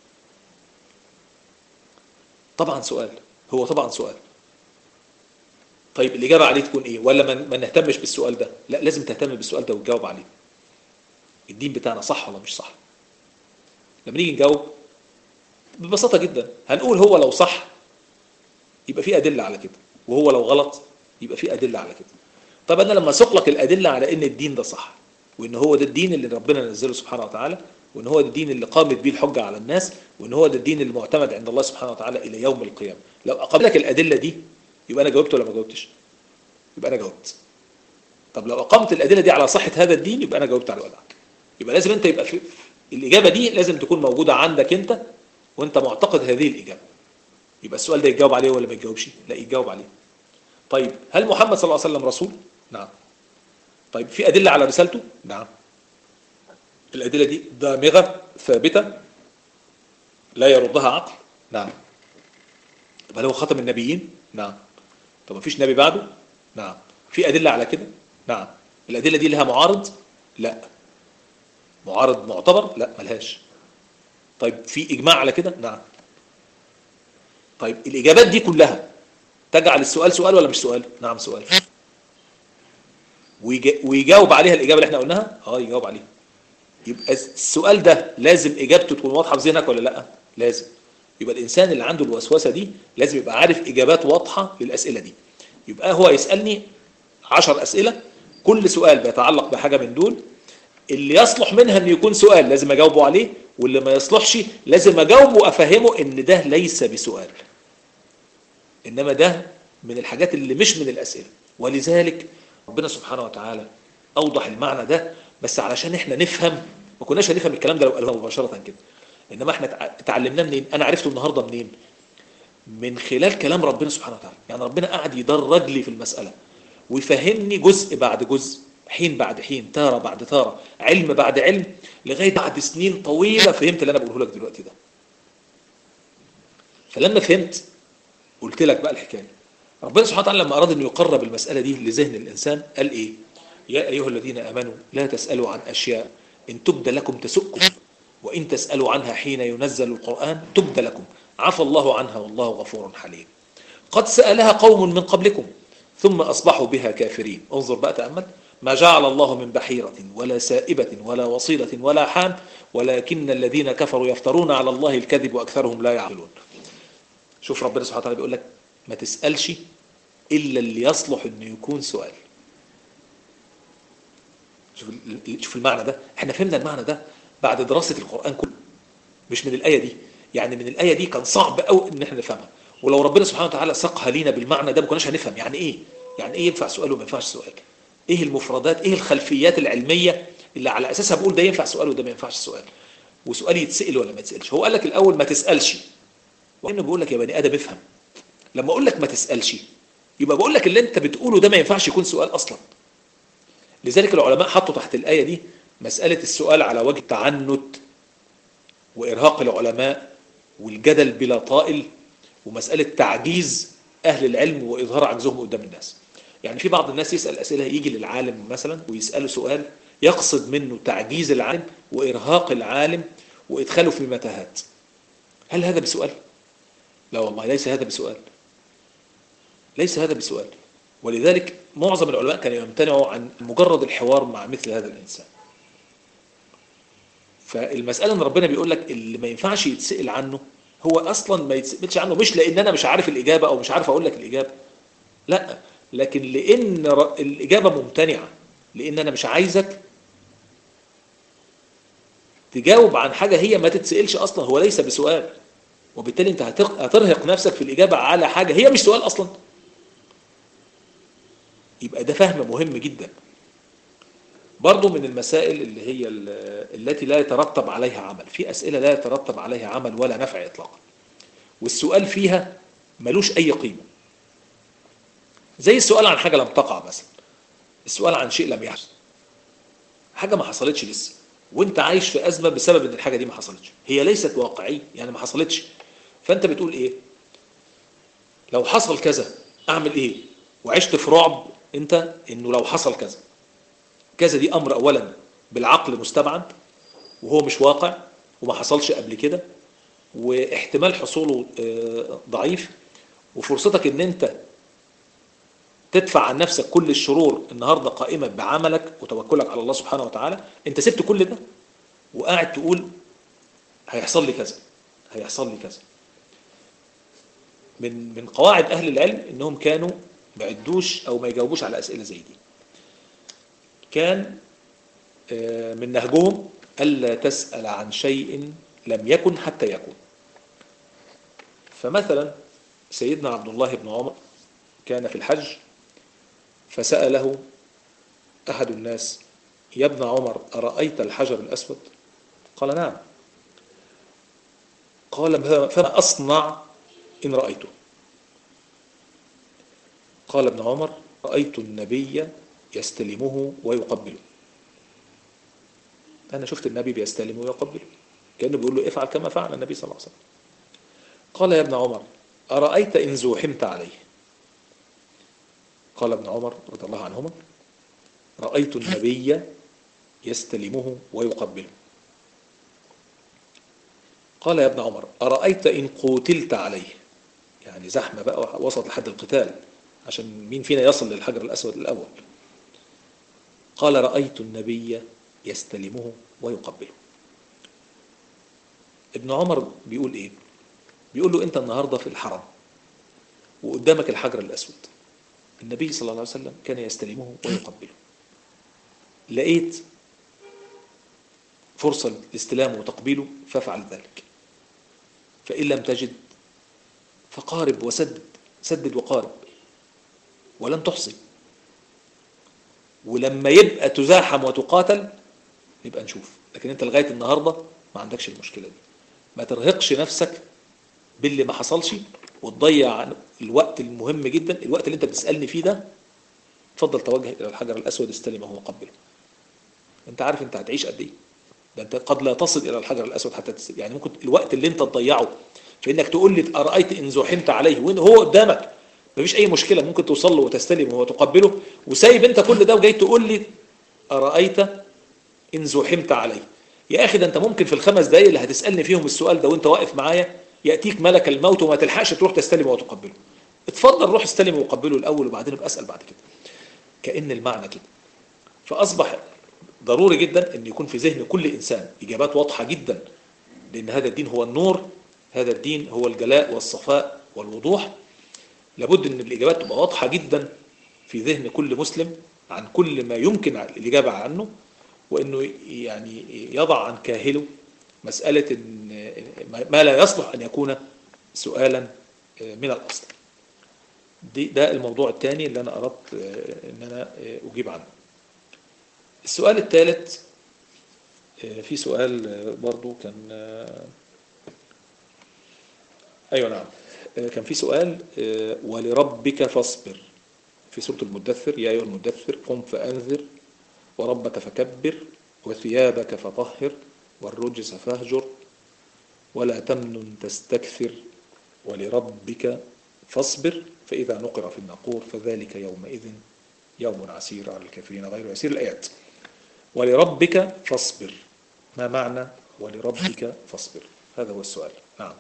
طبعا سؤال، هو طبعا سؤال. طيب الاجابه عليه تكون ايه؟ ولا ما نهتمش بالسؤال ده؟ لا، لازم تهتم بالسؤال ده وتجاوب عليه. الدين بتاعنا صح ولا مش صح؟ لما نيجي نجاوب ببساطه جدا هنقول هو لو صح يبقى في ادله على كده، وهو لو غلط يبقى في ادله على كده. طب انا لما اسوق لك الادله على ان الدين ده صح، وان هو ده الدين اللي ربنا نزله سبحانه وتعالى، وان هو ده الدين اللي قامت به الحجه على الناس، وان هو ده الدين المعتمد عند الله سبحانه وتعالى الى يوم القيامه، لو اقام لك الادله دي يبقى انا جاوبت ولا ما جاوبتش؟ يبقى انا جاوبت. طب لو اقمت الادله دي على صحه هذا الدين يبقى انا جاوبت على وضعك. يبقى لازم انت يبقى في الاجابه دي لازم تكون موجوده عندك انت وانت معتقد هذه الاجابه. يبقى السؤال ده يتجاوب عليه ولا ما يتجاوبش؟ لا، يتجاوب عليه. طيب هل محمد صلى الله عليه وسلم رسول؟ نعم. طيب في ادله على رسالته؟ نعم. الادله دي دامغه ثابته لا يردها عقل؟ نعم. طب هل هو خاتم النبيين؟ نعم. طب ما فيش نبي بعده؟ نعم. في ادله على كده؟ نعم. الادله دي لها معارض؟ لا. معارض معتبر؟ لا، ملهاش. طيب في اجماع على كده؟ نعم. طيب الاجابات دي كلها تجعل السؤال سؤال ولا مش سؤال؟ نعم سؤال. ويجاوب عليها الاجابه اللي احنا قلناها؟ اه يجاوب عليها. يبقى السؤال ده لازم اجابته تكون واضحه في ذهنك ولا لا؟ لازم. يبقى الانسان اللي عنده الوسوسه دي لازم يبقى عارف اجابات واضحه للاسئله دي. يبقى هو يسالني عشر اسئله، كل سؤال بيتعلق بحاجه من دول، اللي يصلح منها ان يكون سؤال لازم اجاوبه عليه، واللي ما يصلحش لازم اجاوبه وافهمه ان ده ليس بسؤال، انما ده من الحاجات اللي مش من الاسئله. ولذلك ربنا سبحانه وتعالى اوضح المعنى ده، بس علشان احنا نفهم. ما كناش هنفهم الكلام ده لو قالوها مباشره كده، انما احنا اتعلمناه منين؟ انا عرفته النهارده منين؟ من خلال كلام ربنا سبحانه وتعالى. يعني ربنا قاعد يدرج لي في المساله ويفهمني جزء بعد جزء، حين بعد حين، تاره بعد تاره، علم بعد علم، لغايه بعد سنين طويله فهمت اللي انا بقوله لك دلوقتي ده. فلما فهمت قلت لك بقى الحكايه. ربنا سبحانه وتعالى لما اراد انه يقرب المساله دي لذهن الانسان قال ايه؟ يا ايها الذين امنوا لا تسالوا عن اشياء ان تبد لكم تسؤكم وان تسالوا عنها حين ينزل القران تبد لكم عفى الله عنها والله غفور حليم. قد سالها قوم من قبلكم ثم اصبحوا بها كافرين. انظر بقى تامل. ما جعل الله من بحيره ولا سائبه ولا وصيله ولا حام ولكن الذين كفروا يفترون على الله الكذب واكثرهم لا يعقلون. شوف ربنا سبحانه وتعالى بيقول لك ما تسالش الا اللي يصلح انه يكون سؤال. شوف شوف المعنى ده. احنا فهمنا المعنى ده بعد دراسه القران كله، مش من الايه دي. يعني من الايه دي كان صعب قوي ان احنا نفهمها، ولو ربنا سبحانه وتعالى ساقها لينا بالمعنى ده ما كناش هنفهم يعني ايه. يعني ايه ينفع سؤال وما ينفعش سؤال؟ ايه المفردات، ايه الخلفيات العلميه اللي على اساسها بقول ده ينفع سؤال وده ما ينفعش سؤال، وسؤال يتسال ولا ما يتسالش. هو قال لك الاول ما تسالش، وانه بيقول لك يا بني ادم افهم. لما اقول لك ما تسالش يبقى بقول لك اللي انت بتقوله ده ما ينفعش يكون سؤال اصلا. لذلك العلماء حطوا تحت الايه دي مساله السؤال على وجه التعنت وارهاق العلماء والجدل بلا طائل، ومساله تعجيز اهل العلم واظهار عجزهم قدام الناس. يعني في بعض الناس يسال اسئله، يجي للعالم مثلا ويساله سؤال يقصد منه تعجيز العالم وارهاق العالم وادخاله في متاهات. هل هذا بسؤال؟ لا والله، ليس هذا بسؤال، ليس هذا بسؤال. ولذلك معظم العلماء كانوا يمتنعوا عن مجرد الحوار مع مثل هذا الإنسان. فالمسألة ان ربنا بيقول لك اللي ما ينفعش يتسأل عنه هو اصلا ما يتسألش عنه، مش لان انا مش عارف الإجابة او مش عارف اقول لك الإجابة، لا، لكن لأن الإجابة ممتنعة، لأن أنا مش عايزك تجاوب عن حاجة هي ما تتسألش أصلا، هو ليس بسؤال، وبالتالي أنت هترهق نفسك في الإجابة على حاجة هي مش سؤال أصلا. يبقى ده فهم مهم جدا. برضو من المسائل اللي هي التي لا يترتب عليها عمل، في أسئلة لا يترتب عليها عمل ولا نفع إطلاقا، والسؤال فيها ملوش أي قيمة، زي السؤال عن حاجة لم تقع مثلا، السؤال عن شيء لم يحصل، حاجة ما حصلتش لسه، وانت عايش في أزمة بسبب ان الحاجة دي ما حصلتش، هي ليست واقعية يعني ما حصلتش، فانت بتقول ايه؟ لو حصل كذا اعمل ايه؟ وعشت في رعب انت انه لو حصل كذا كذا، دي امر اولا بالعقل مستبعد وهو مش واقع وما حصلش قبل كده، واحتمال حصوله ضعيف، وفرصتك ان انت تدفع عن نفسك كل الشرور النهاردة قائمة بعملك وتوكلك على الله سبحانه وتعالى. انت سبت كل ده وقاعد تقول هيحصل لي كذا هيحصل لي كذا. من من قواعد اهل العلم انهم كانوا ما يعدوش او ما يجاوبوش على اسئله زي دي. كان من نهجهم الا تسال عن شيء لم يكن حتى يكون. فمثلا سيدنا عبد الله بن عمر كان في الحج، فسأله أحد الناس: يا ابن عمر أرأيت الحجر الأسود؟ قال: نعم. قال: فما أصنع إن رأيته؟ قال ابن عمر: رأيت النبي يستلمه ويقبله. أنا شفت النبي بيستلمه ويقبله، كأنه بيقول له افعل كما فعل النبي صلى الله عليه وسلم. قال: يا ابن عمر أرأيت إن زوحمت عليه؟ قال ابن عمر رضي الله عنهما: رأيت النبي يستلمه ويقبله. قال: يا ابن عمر أرأيت إن قتلت عليه؟ يعني زحمة بقى وصلت لحد القتال عشان مين فينا يصل للحجر الأسود الأول. قال: رأيت النبي يستلمه ويقبله. ابن عمر بيقول إيه؟ بيقول له أنت النهاردة في الحرم وقدامك الحجر الأسود، النبي صلى الله عليه وسلم كان يستلمه ويقبله، لقيت فرصة لاستلامه وتقبيله فافعل ذلك، فإن لم تجد فقارب وسدد، سدد وقارب ولن تحصي، ولما يبقى تزاحم وتقاتل نبقى نشوف، لكن انت لغاية النهاردة ما عندكش المشكلة دي. ما ترهقش نفسك باللي ما حصلش وتضيع الوقت المهم جدا. الوقت اللي انت بتسألني فيه ده تفضل توجه الى الحجر الاسود استلمه وقبله. انت عارف انت هتعيش قد ايه؟ ده انت قد لا تصل الى الحجر الاسود حتى تستلم. يعني ممكن الوقت اللي انت تضيعه في انك تقول لي ارايت ان زحمت عليه وان هو قدامك مفيش اي مشكله، ممكن توصل له وتستلمه وتقبله، وسايب انت كل ده وجاي تقول لي ارايت ان زحمت عليه. يا اخي ده انت ممكن في الخمس دقايق اللي هتسالني فيهم السؤال ده وانت واقف معايا ياتيك ملك الموت وما تلحقش تروح تستلمه وتقبله. اتفضل روح استلمه وقبله الاول وبعدين ابقى اسال بعد كده. كأن المعنى كده. فاصبح ضروري جدا ان يكون في ذهن كل انسان اجابات واضحه جدا، لان هذا الدين هو النور، هذا الدين هو الجلاء والصفاء والوضوح. لابد ان الاجابات تبقى واضحه جدا في ذهن كل مسلم عن كل ما يمكن الاجابه عنه، وانه يعني يضع عن كاهله مساله إن ما لا يصلح ان يكون سؤالا من الاصل. دي ده الموضوع الثاني اللي انا اردت ان انا اجيب عنه. السؤال الثالث، في سؤال برضو كان، ايوه نعم، كان في سؤال: ولربك فاصبر، في سورة المدثر: يا أيها المدثر قم فأنذر وربك فكبر وثيابك فطهر والرجز فاهجر ولا تمنن تستكثر ولربك فاصبر فإذا نقر في الناقور فذلك يومئذ يوم عسير على الكافرين غير يسير. الآيات. ولربك فاصبر، ما معنى ولربك فاصبر؟ هذا هو السؤال. نعم.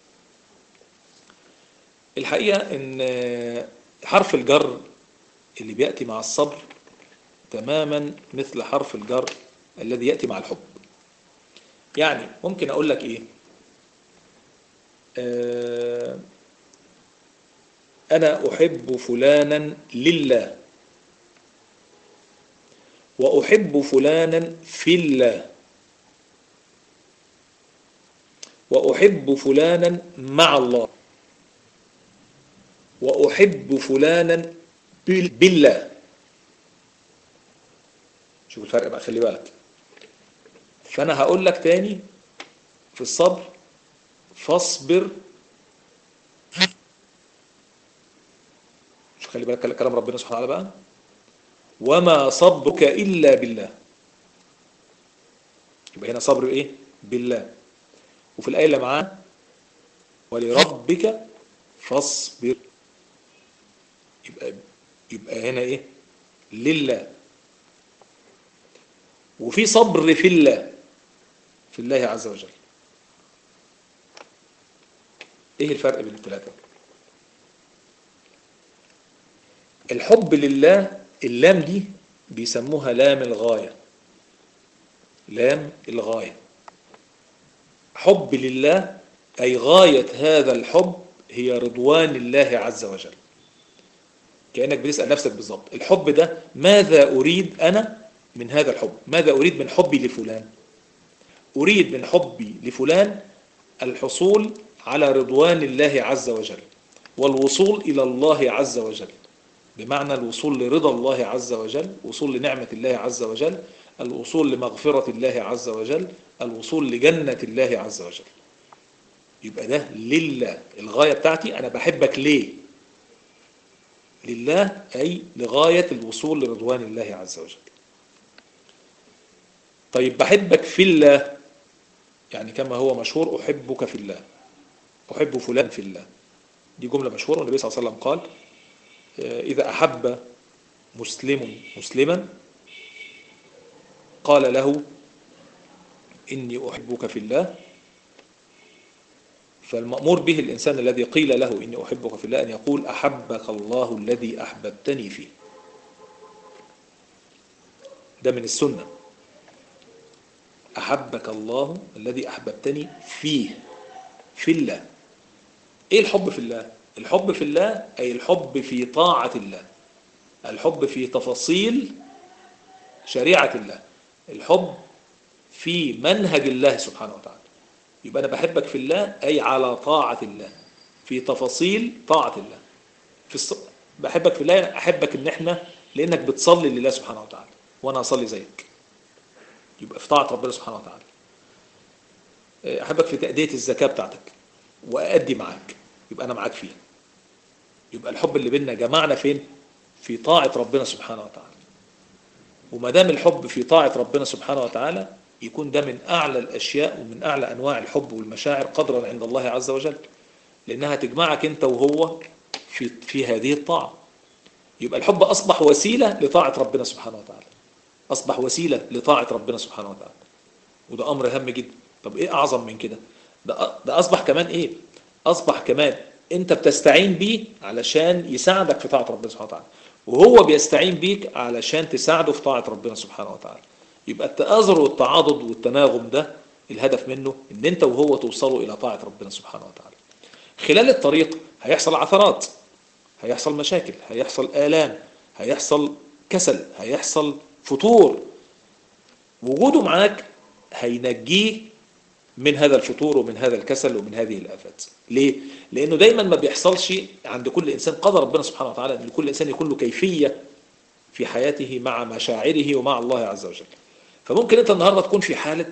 الحقيقة ان حرف الجر اللي بيأتي مع الصبر تماما مثل حرف الجر الذي يأتي مع الحب. يعني ممكن اقول لك ايه؟ آه أنا أحب فلانا لله، وأحب فلانا في الله، وأحب فلانا مع الله، وأحب فلانا بالله. شوف الفرق بقى، خلي بالك. فأنا هقول لك تاني في الصبر: فاصبر. شوف خلي بالك كلام ربنا سبحانه وتعالى بقى: وما صبرك إلا بالله. يبقى هنا صبر إيه؟ بالله. وفي الآية اللي معاها: ولربك فاصبر. يبقى يبقى هنا إيه؟ لله. وفي صبر في الله، في الله عز وجل. ايه الفرق بين الثلاثة؟ الحب لله، اللام دي بيسموها لام الغاية. لام الغاية. حب لله أي غاية هذا الحب هي رضوان الله عز وجل. كأنك بتسأل نفسك بالظبط: الحب ده ماذا أريد أنا من هذا الحب؟ ماذا أريد من حبي لفلان؟ أريد من حبي لفلان الحصول على رضوان الله عز وجل، والوصول إلى الله عز وجل، بمعنى الوصول لرضا الله عز وجل، وصول لنعمة الله عز وجل، الوصول لمغفرة الله عز وجل، الوصول لجنة الله عز وجل. يبقى ده لله، الغاية بتاعتي. أنا بحبك ليه؟ لله أي لغاية الوصول لرضوان الله عز وجل. طيب بحبك في الله، يعني كما هو مشهور: أحبك في الله، أحب فلان في الله. دي جملة مشهورة، والنبي صلى الله عليه وسلم قال: إذا أحب مسلم مسلما قال له إني أحبك في الله. فالمأمور به الإنسان الذي قيل له إني أحبك في الله أن يقول: أحبك الله الذي أحببتني فيه. ده من السنة: أحبك الله الذي أحببتني فيه، في الله. إيه الحب في الله؟ الحب في الله أي الحب في طاعة الله، الحب في تفاصيل شريعة الله، الحب في منهج الله سبحانه وتعالى. يبقى أنا بحبك في الله أي على طاعة الله، في تفاصيل طاعة الله. في الص... بحبك في الله، أحبك إن إحنا لأنك بتصلي لله سبحانه وتعالى وأنا أصلي زيك، يبقى في طاعة ربنا سبحانه وتعالى. أحبك في تأدية الزكاة بتاعتك وأأدي معاك، يبقى أنا معاك فيها. يبقى الحب اللي بيننا جمعنا فين؟ في طاعة ربنا سبحانه وتعالى. وما دام الحب في طاعة ربنا سبحانه وتعالى يكون ده من أعلى الأشياء ومن أعلى أنواع الحب والمشاعر قدرا عند الله عز وجل، لأنها تجمعك أنت وهو في في هذه الطاعة. يبقى الحب أصبح وسيلة لطاعة ربنا سبحانه وتعالى، أصبح وسيلة لطاعة ربنا سبحانه وتعالى، وده أمر هام جدا. طب إيه أعظم من كده؟ ده ده أصبح كمان إيه؟ أصبح كمان أنت بتستعين بيه علشان يساعدك في طاعة ربنا سبحانه وتعالى، وهو بيستعين بيك علشان تساعده في طاعة ربنا سبحانه وتعالى. يبقى التآزر والتعاضد والتناغم ده الهدف منه ان انت وهو توصلوا الى طاعة ربنا سبحانه وتعالى. خلال الطريق هيحصل عثرات، هيحصل مشاكل، هيحصل آلام، هيحصل كسل، هيحصل فتور. وجوده معاك هينجيه من هذا الفتور ومن هذا الكسل ومن هذه الآفات. ليه؟ لأنه دايما ما بيحصلش عند كل إنسان. قدر ربنا سبحانه وتعالى أن كل إنسان يكون له كيفية في حياته مع مشاعره ومع الله عز وجل. فممكن أنت النهاردة تكون في حالة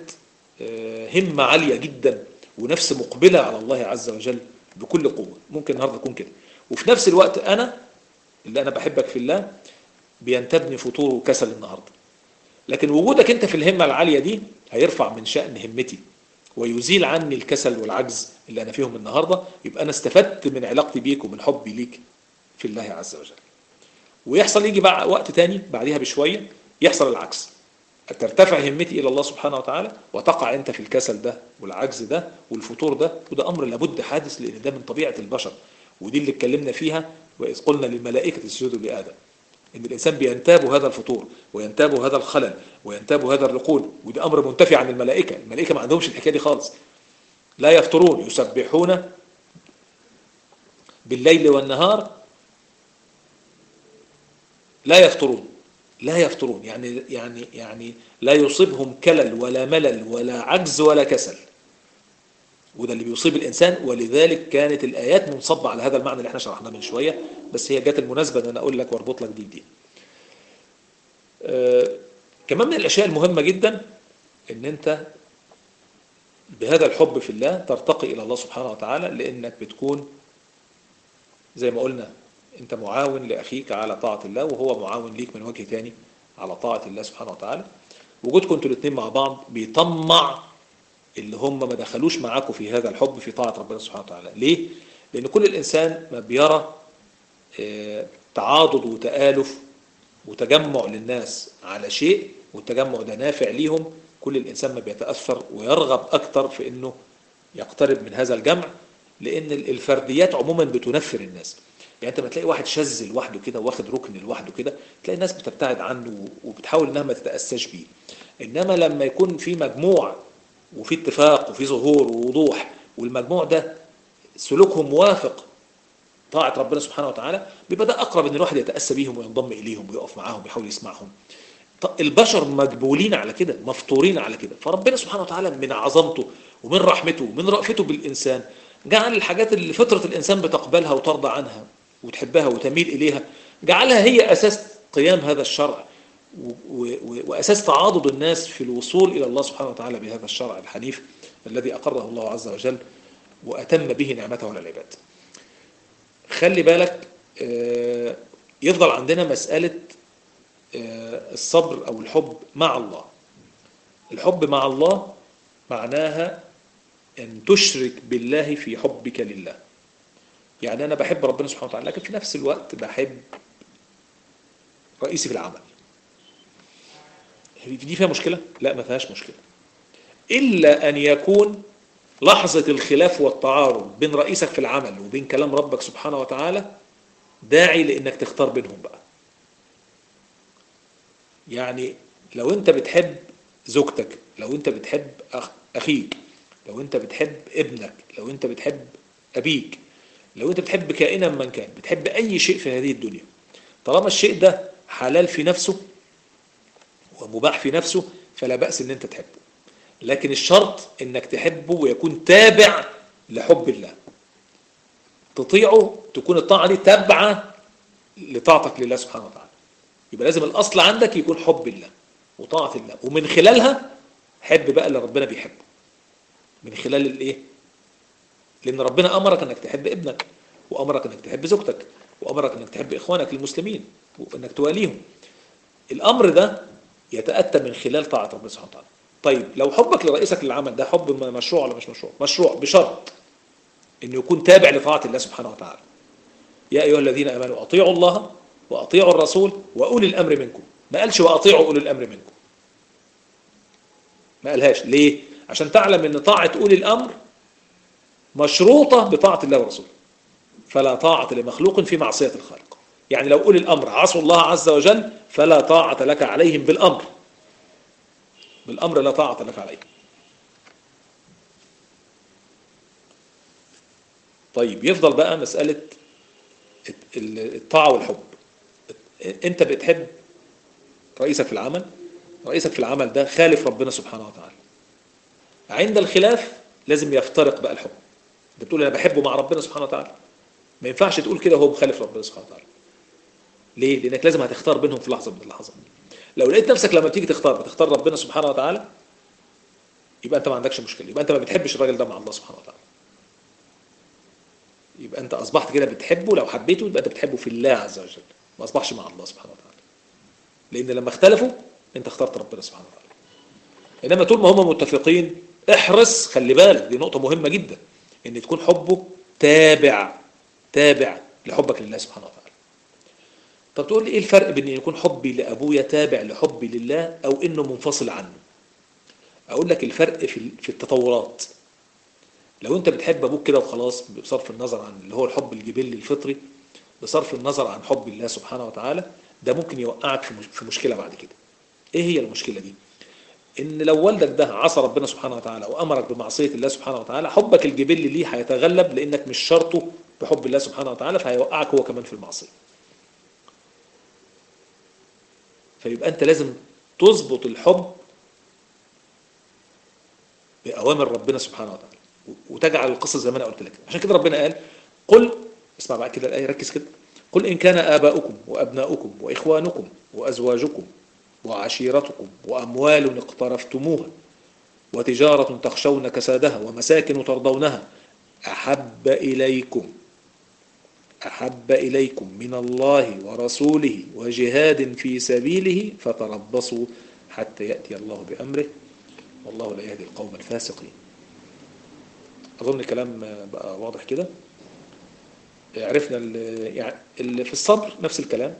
همة عالية جدا ونفس مقبلة على الله عز وجل بكل قوة، ممكن النهاردة تكون كده. وفي نفس الوقت أنا اللي أنا بحبك في الله بينتابني فتور وكسل النهاردة، لكن وجودك أنت في الهمة العالية دي هيرفع من شأن همتي ويزيل عني الكسل والعجز اللي أنا فيهم النهاردة. يبقى أنا استفدت من علاقتي بيك ومن حبي ليك في الله عز وجل. ويحصل يجي بقى وقت تاني بعدها بشوية يحصل العكس، ترتفع همتي إلى الله سبحانه وتعالى وتقع أنت في الكسل ده والعجز ده والفتور ده. وده أمر لابد حادث، لأن ده من طبيعة البشر، ودي اللي اتكلمنا فيها وإذ قلنا للملائكة اسجدوا لآدم، إن الإنسان بينتاب هذا الفتور وينتاب هذا الخلل وينتاب هذا الركود. وده أمر منتفع عن الملائكة. الملائكة ما عندهمش الحكاية دي خالص، لا يفترون، يسبحون بالليل والنهار لا يفترون، لا يفترون يعني يعني يعني لا يصيبهم كلل ولا ملل ولا عجز ولا كسل، وده اللي بيصيب الإنسان. ولذلك كانت الآيات منصبة على هذا المعنى اللي احنا شرحناه من شوية، بس هي جت المناسبة ان انا اقول لك واربط لك دي بدي. آه كمان من الاشياء المهمة جدا ان انت بهذا الحب في الله ترتقي الى الله سبحانه وتعالى، لانك بتكون زي ما قلنا انت معاون لاخيك على طاعة الله، وهو معاون ليك من وجه تاني على طاعة الله سبحانه وتعالى. وجودكم انتوا الاثنين مع بعض بيطمع اللي هم ما دخلوش معاكم في هذا الحب في طاعة ربنا سبحانه وتعالى. ليه؟ لأن كل الإنسان ما بيرى اه تعاضد وتآلف وتجمع للناس على شيء، والتجمع ده نافع ليهم، كل الإنسان ما بيتأثر ويرغب أكتر في أنه يقترب من هذا الجمع، لأن الفرديات عموما بتنفر الناس. يعني أنت ما تلاقي واحد شاذ لوحده كده واخد ركن لوحده كده، تلاقي الناس بتبتعد عنه وبتحاول أنها ما تتأساش بيه. إنما لما يكون في مجموع وفي اتفاق وفي ظهور ووضوح، والمجموع ده سلوكهم موافق طاعة ربنا سبحانه وتعالى، بيبقى ده أقرب إن الواحد يتأسى بيهم وينضم إليهم ويقف معاهم ويحاول يسمعهم. البشر مجبولين على كده، مفطورين على كده. فربنا سبحانه وتعالى من عظمته ومن رحمته ومن رأفته بالإنسان جعل الحاجات اللي فطرة الإنسان بتقبلها وترضى عنها وتحبها وتميل إليها، جعلها هي أساس قيام هذا الشرع وأساس تعاضد الناس في الوصول إلى الله سبحانه وتعالى بهذا الشرع الحنيف الذي أقره الله عز وجل وأتم به نعمته على العباد. خلي بالك يفضل عندنا مسألة الصبر أو الحب مع الله. الحب مع الله معناها أن تشرك بالله في حبك لله. يعني أنا بحب ربنا سبحانه وتعالى، لكن في نفس الوقت بحب رئيسي في العمل. دي فيها مشكلة؟ لا، ما فيهاش مشكلة، إلا أن يكون لحظة الخلاف والتعارض بين رئيسك في العمل وبين كلام ربك سبحانه وتعالى داعي لأنك تختار بينهم بقى. يعني لو أنت بتحب زوجتك، لو أنت بتحب أخيك، لو أنت بتحب ابنك، لو أنت بتحب أبيك، لو أنت بتحب كائنا من كان، بتحب أي شيء في هذه الدنيا، طالما الشيء ده حلال في نفسه ومباح في نفسه فلا بأس ان انت تحبه. لكن الشرط انك تحبه ويكون تابع لحب الله، تطيعه، تكون الطاعة دي تابعة لطاعتك لله سبحانه وتعالى. يبقى لازم الاصل عندك يكون حب الله وطاعة الله، ومن خلالها حب بقى اللي ربنا بيحبه. من خلال الايه؟ لان ربنا امرك انك تحب ابنك، وامرك انك تحب زوجتك، وامرك انك تحب اخوانك المسلمين وانك تواليهم. الامر ده يتأتى من خلال طاعة ربنا سبحانه وتعالى. طيب لو حبك لرئيسك للعمل ده حب مشروع ولا مش مشروع؟ مشروع، بشرط انه يكون تابع لطاعة الله سبحانه وتعالى. يا ايها الذين امنوا اطيعوا الله واطيعوا الرسول واولي الامر منكم. ما قالش واطيعوا اولي الامر منكم، ما قالهاش. ليه؟ عشان تعلم ان طاعة اولي الامر مشروطة بطاعة الله ورسوله. فلا طاعة لمخلوق في معصية الخالق. يعني لو أولي الأمر عصوا الله عز وجل فلا طاعة لك عليهم بالأمر، بالأمر لا طاعة لك عليهم. طيب يفضل بقى مسألة الطاعة والحب. أنت بتحب رئيسك في العمل، رئيسك في العمل ده خالف ربنا سبحانه وتعالى. عند الخلاف لازم يفترق بقى الحب. أنت بتقول أنا بحبه مع ربنا سبحانه وتعالى، ما ينفعش تقول كده وهو مخالف ربنا سبحانه وتعالى. ليه؟ لأنك لازم هتختار بينهم في لحظة من اللحظات. لو لقيت نفسك لما تيجي تختار بتختار ربنا سبحانه وتعالى، يبقى أنت ما عندكش مشكلة، يبقى أنت ما بتحبش الراجل ده مع الله سبحانه وتعالى. يبقى أنت أصبحت كده بتحبه، لو حبيته يبقى أنت بتحبه في الله عز وجل، ما أصبحش مع الله سبحانه وتعالى. لأن لما اختلفوا أنت اخترت ربنا سبحانه وتعالى. إنما طول ما هم متفقين احرص، خلي بالك دي نقطة مهمة جدا، إن تكون حبه تابع تابع لحبك لله سبحانه وتعالى. طب تقول لي ايه الفرق بين ان يكون حبي لابويا تابع لحبي لله او انه منفصل عنه؟ اقول لك الفرق في في التطورات. لو انت بتحب ابوك كده وخلاص بصرف النظر عن اللي هو الحب الجبلي الفطري، بصرف النظر عن حب الله سبحانه وتعالى، ده ممكن يوقعك في مشكلة بعد كده. ايه هي المشكلة دي؟ ان لو والدك ده عصى ربنا سبحانه وتعالى وامرك بمعصية الله سبحانه وتعالى، حبك الجبلي ليه هيتغلب لانك مش شرطه بحب الله سبحانه وتعالى، فهيوقعك هو كمان في المعصية. فيبقى أنت لازم تظبط الحب بأوامر ربنا سبحانه وتعالى، وتجعل القصة زي ما أنا قلت لك. عشان كده ربنا قال قل، اسمع بقى كده الآية، ركز كده، قل إن كان آباؤكم وأبناؤكم وإخوانكم وأزواجكم وعشيرتكم وأموال اقترفتموها وتجارة تخشون كسادها ومساكن ترضونها أحب إليكم أحب إليكم من الله ورسوله وجهاد في سبيله فتربصوا حتى يأتي الله بأمره والله لا يهدي القوم الفاسقين. أظن الكلام بقى واضح كده. عرفنا يعني اللي في الصبر نفس الكلام،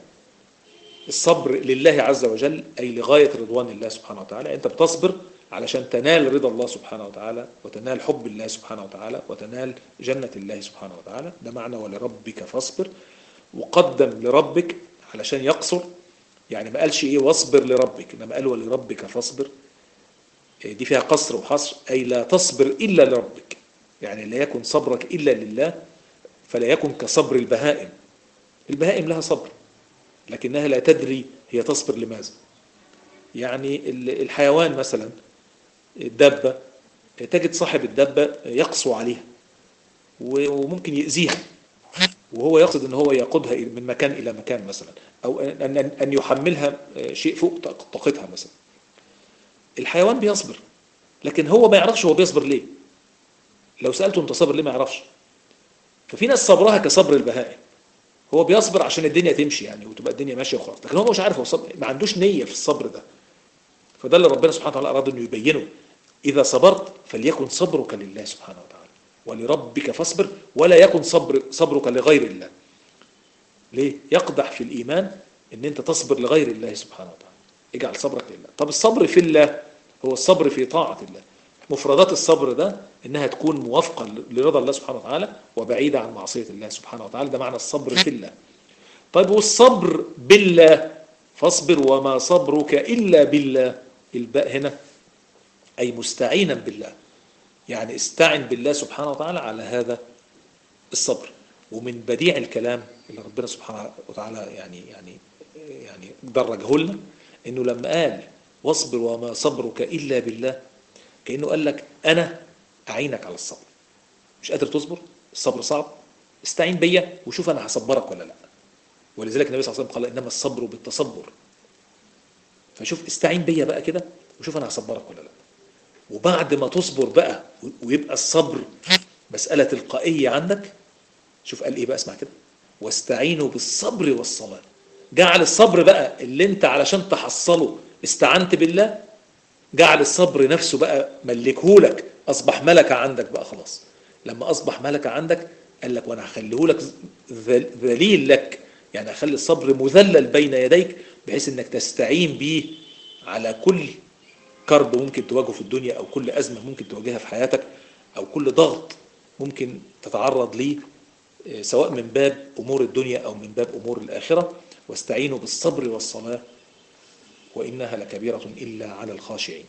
الصبر لله عز وجل أي لغاية رضوان الله سبحانه وتعالى. أنت بتصبر علشان تنال رضا الله سبحانه وتعالى، وتنال حب الله سبحانه وتعالى، وتنال جنة الله سبحانه وتعالى. ده معنى ولربك فاصبر، وقدم لربك علشان يقصر، يعني ما قالش ايه واصبر لربك، انما قال ولربك فاصبر. دي فيها قصر وحصر، أي لا تصبر إلا لربك، يعني لا يكن صبرك إلا لله، فلا يكن كصبر البهائم. البهائم لها صبر لكنها لا تدري هي تصبر لماذا. يعني الحيوان مثلا الدابة، تجد صاحب الدابة يقسو عليها وممكن يأذيها، وهو يقصد ان هو يقودها من مكان الى مكان مثلا، او ان ان يحملها شيء فوق طاقتها مثلا. الحيوان بيصبر لكن هو ما يعرفش هو بيصبر ليه. لو سألته انت صابر ليه ما يعرفش. ففي ناس صبرها كصبر البهائم، هو بيصبر عشان الدنيا تمشي يعني وتبقى الدنيا ماشيه وخلاص، لكن هو مش عارف هو صبر، ما عندوش نيه في الصبر ده. فده اللي ربنا سبحانه وتعالى اراد انه يبينه، اذا صبرت فليكن صبرك لله سبحانه وتعالى ولربك فاصبر، ولا يكن صبر صبرك لغير الله. ليه؟ يقدح في الايمان ان انت تصبر لغير الله سبحانه وتعالى. اجعل صبرك لله. طب الصبر في الله هو الصبر في طاعه الله. مفردات الصبر ده انها تكون موافقه لرضا الله سبحانه وتعالى وبعيده عن معصيه الله سبحانه وتعالى. ده معنى الصبر في الله. طيب والصبر بالله، فاصبر وما صبرك الا بالله. الباء هنا اي مستعينا بالله، يعني استعن بالله سبحانه وتعالى على هذا الصبر. ومن بديع الكلام اللي ربنا سبحانه وتعالى يعني يعني يعني درجه لنا، انه لما قال واصبر وما صبرك الا بالله، كأنه قال لك أنا أعينك على الصبر. مش قادر تصبر، الصبر صعب، استعين بيا وشوف أنا هصبرك ولا لا. ولذلك النبي صلى الله عليه وسلم قال إنما الصبر بالتصبر. فشوف استعين بيا بقى كده وشوف أنا هصبرك ولا لا. وبعد ما تصبر بقى ويبقى الصبر مسألة تلقائية عندك، شوف قال إيه بقى، اسمع كده، واستعينوا بالصبر والصلاة. جعل الصبر بقى اللي انت علشان تحصله استعنت بالله، جعل الصبر نفسه بقى ملكهولك، أصبح ملكة عندك بقى خلاص. لما أصبح ملكة عندك قال لك وأنا هخليهولك ذليل لك، يعني أخلي الصبر مذلل بين يديك بحيث أنك تستعين به على كل كرب ممكن تواجهه في الدنيا، أو كل أزمة ممكن تواجهها في حياتك، أو كل ضغط ممكن تتعرض ليه، سواء من باب أمور الدنيا أو من باب أمور الآخرة. واستعينوا بالصبر والصلاة وإنها لكبيرة إلا على الخاشعين.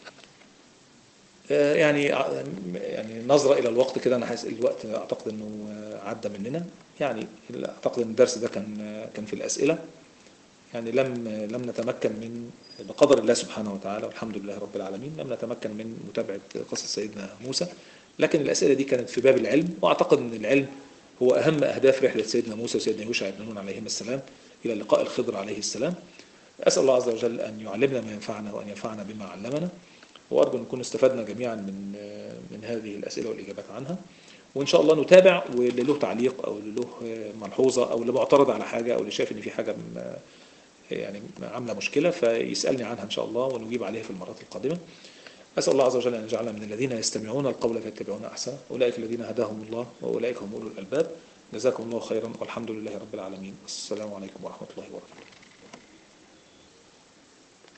يعني يعني نظرة إلى الوقت كده، أنا حاسس الوقت أعتقد إنه عدى مننا. يعني أعتقد إن الدرس ده كان كان في الأسئلة، يعني لم لم نتمكن من بقدر الله سبحانه وتعالى والحمد لله رب العالمين لم نتمكن من متابعة قصة سيدنا موسى، لكن الأسئلة دي كانت في باب العلم، وأعتقد إن العلم هو أهم أهداف رحلة سيدنا موسى وسيدنا يوشع بن نون عليهما السلام إلى لقاء الخضر عليه السلام. أسأل الله عز وجل أن يعلمنا ما ينفعنا وأن ينفعنا بما علمنا، وأرجو أن نكون استفدنا جميعا من من هذه الأسئلة والإجابات عنها. وإن شاء الله نتابع، واللي له تعليق أو اللي له ملحوظة أو اللي معترض على حاجة أو اللي شايف إن في حاجة يعني عاملة مشكلة فيسألني عنها إن شاء الله ونجيب عليها في المرات القادمة. أسأل الله عز وجل أن يجعلنا من الذين يستمعون القول فيتبعون أحسنه، أولئك الذين هداهم الله وأولئك هم أولو الألباب. جزاكم الله خيرا والحمد لله رب العالمين. السلام عليكم ورحمة الله وبركاته.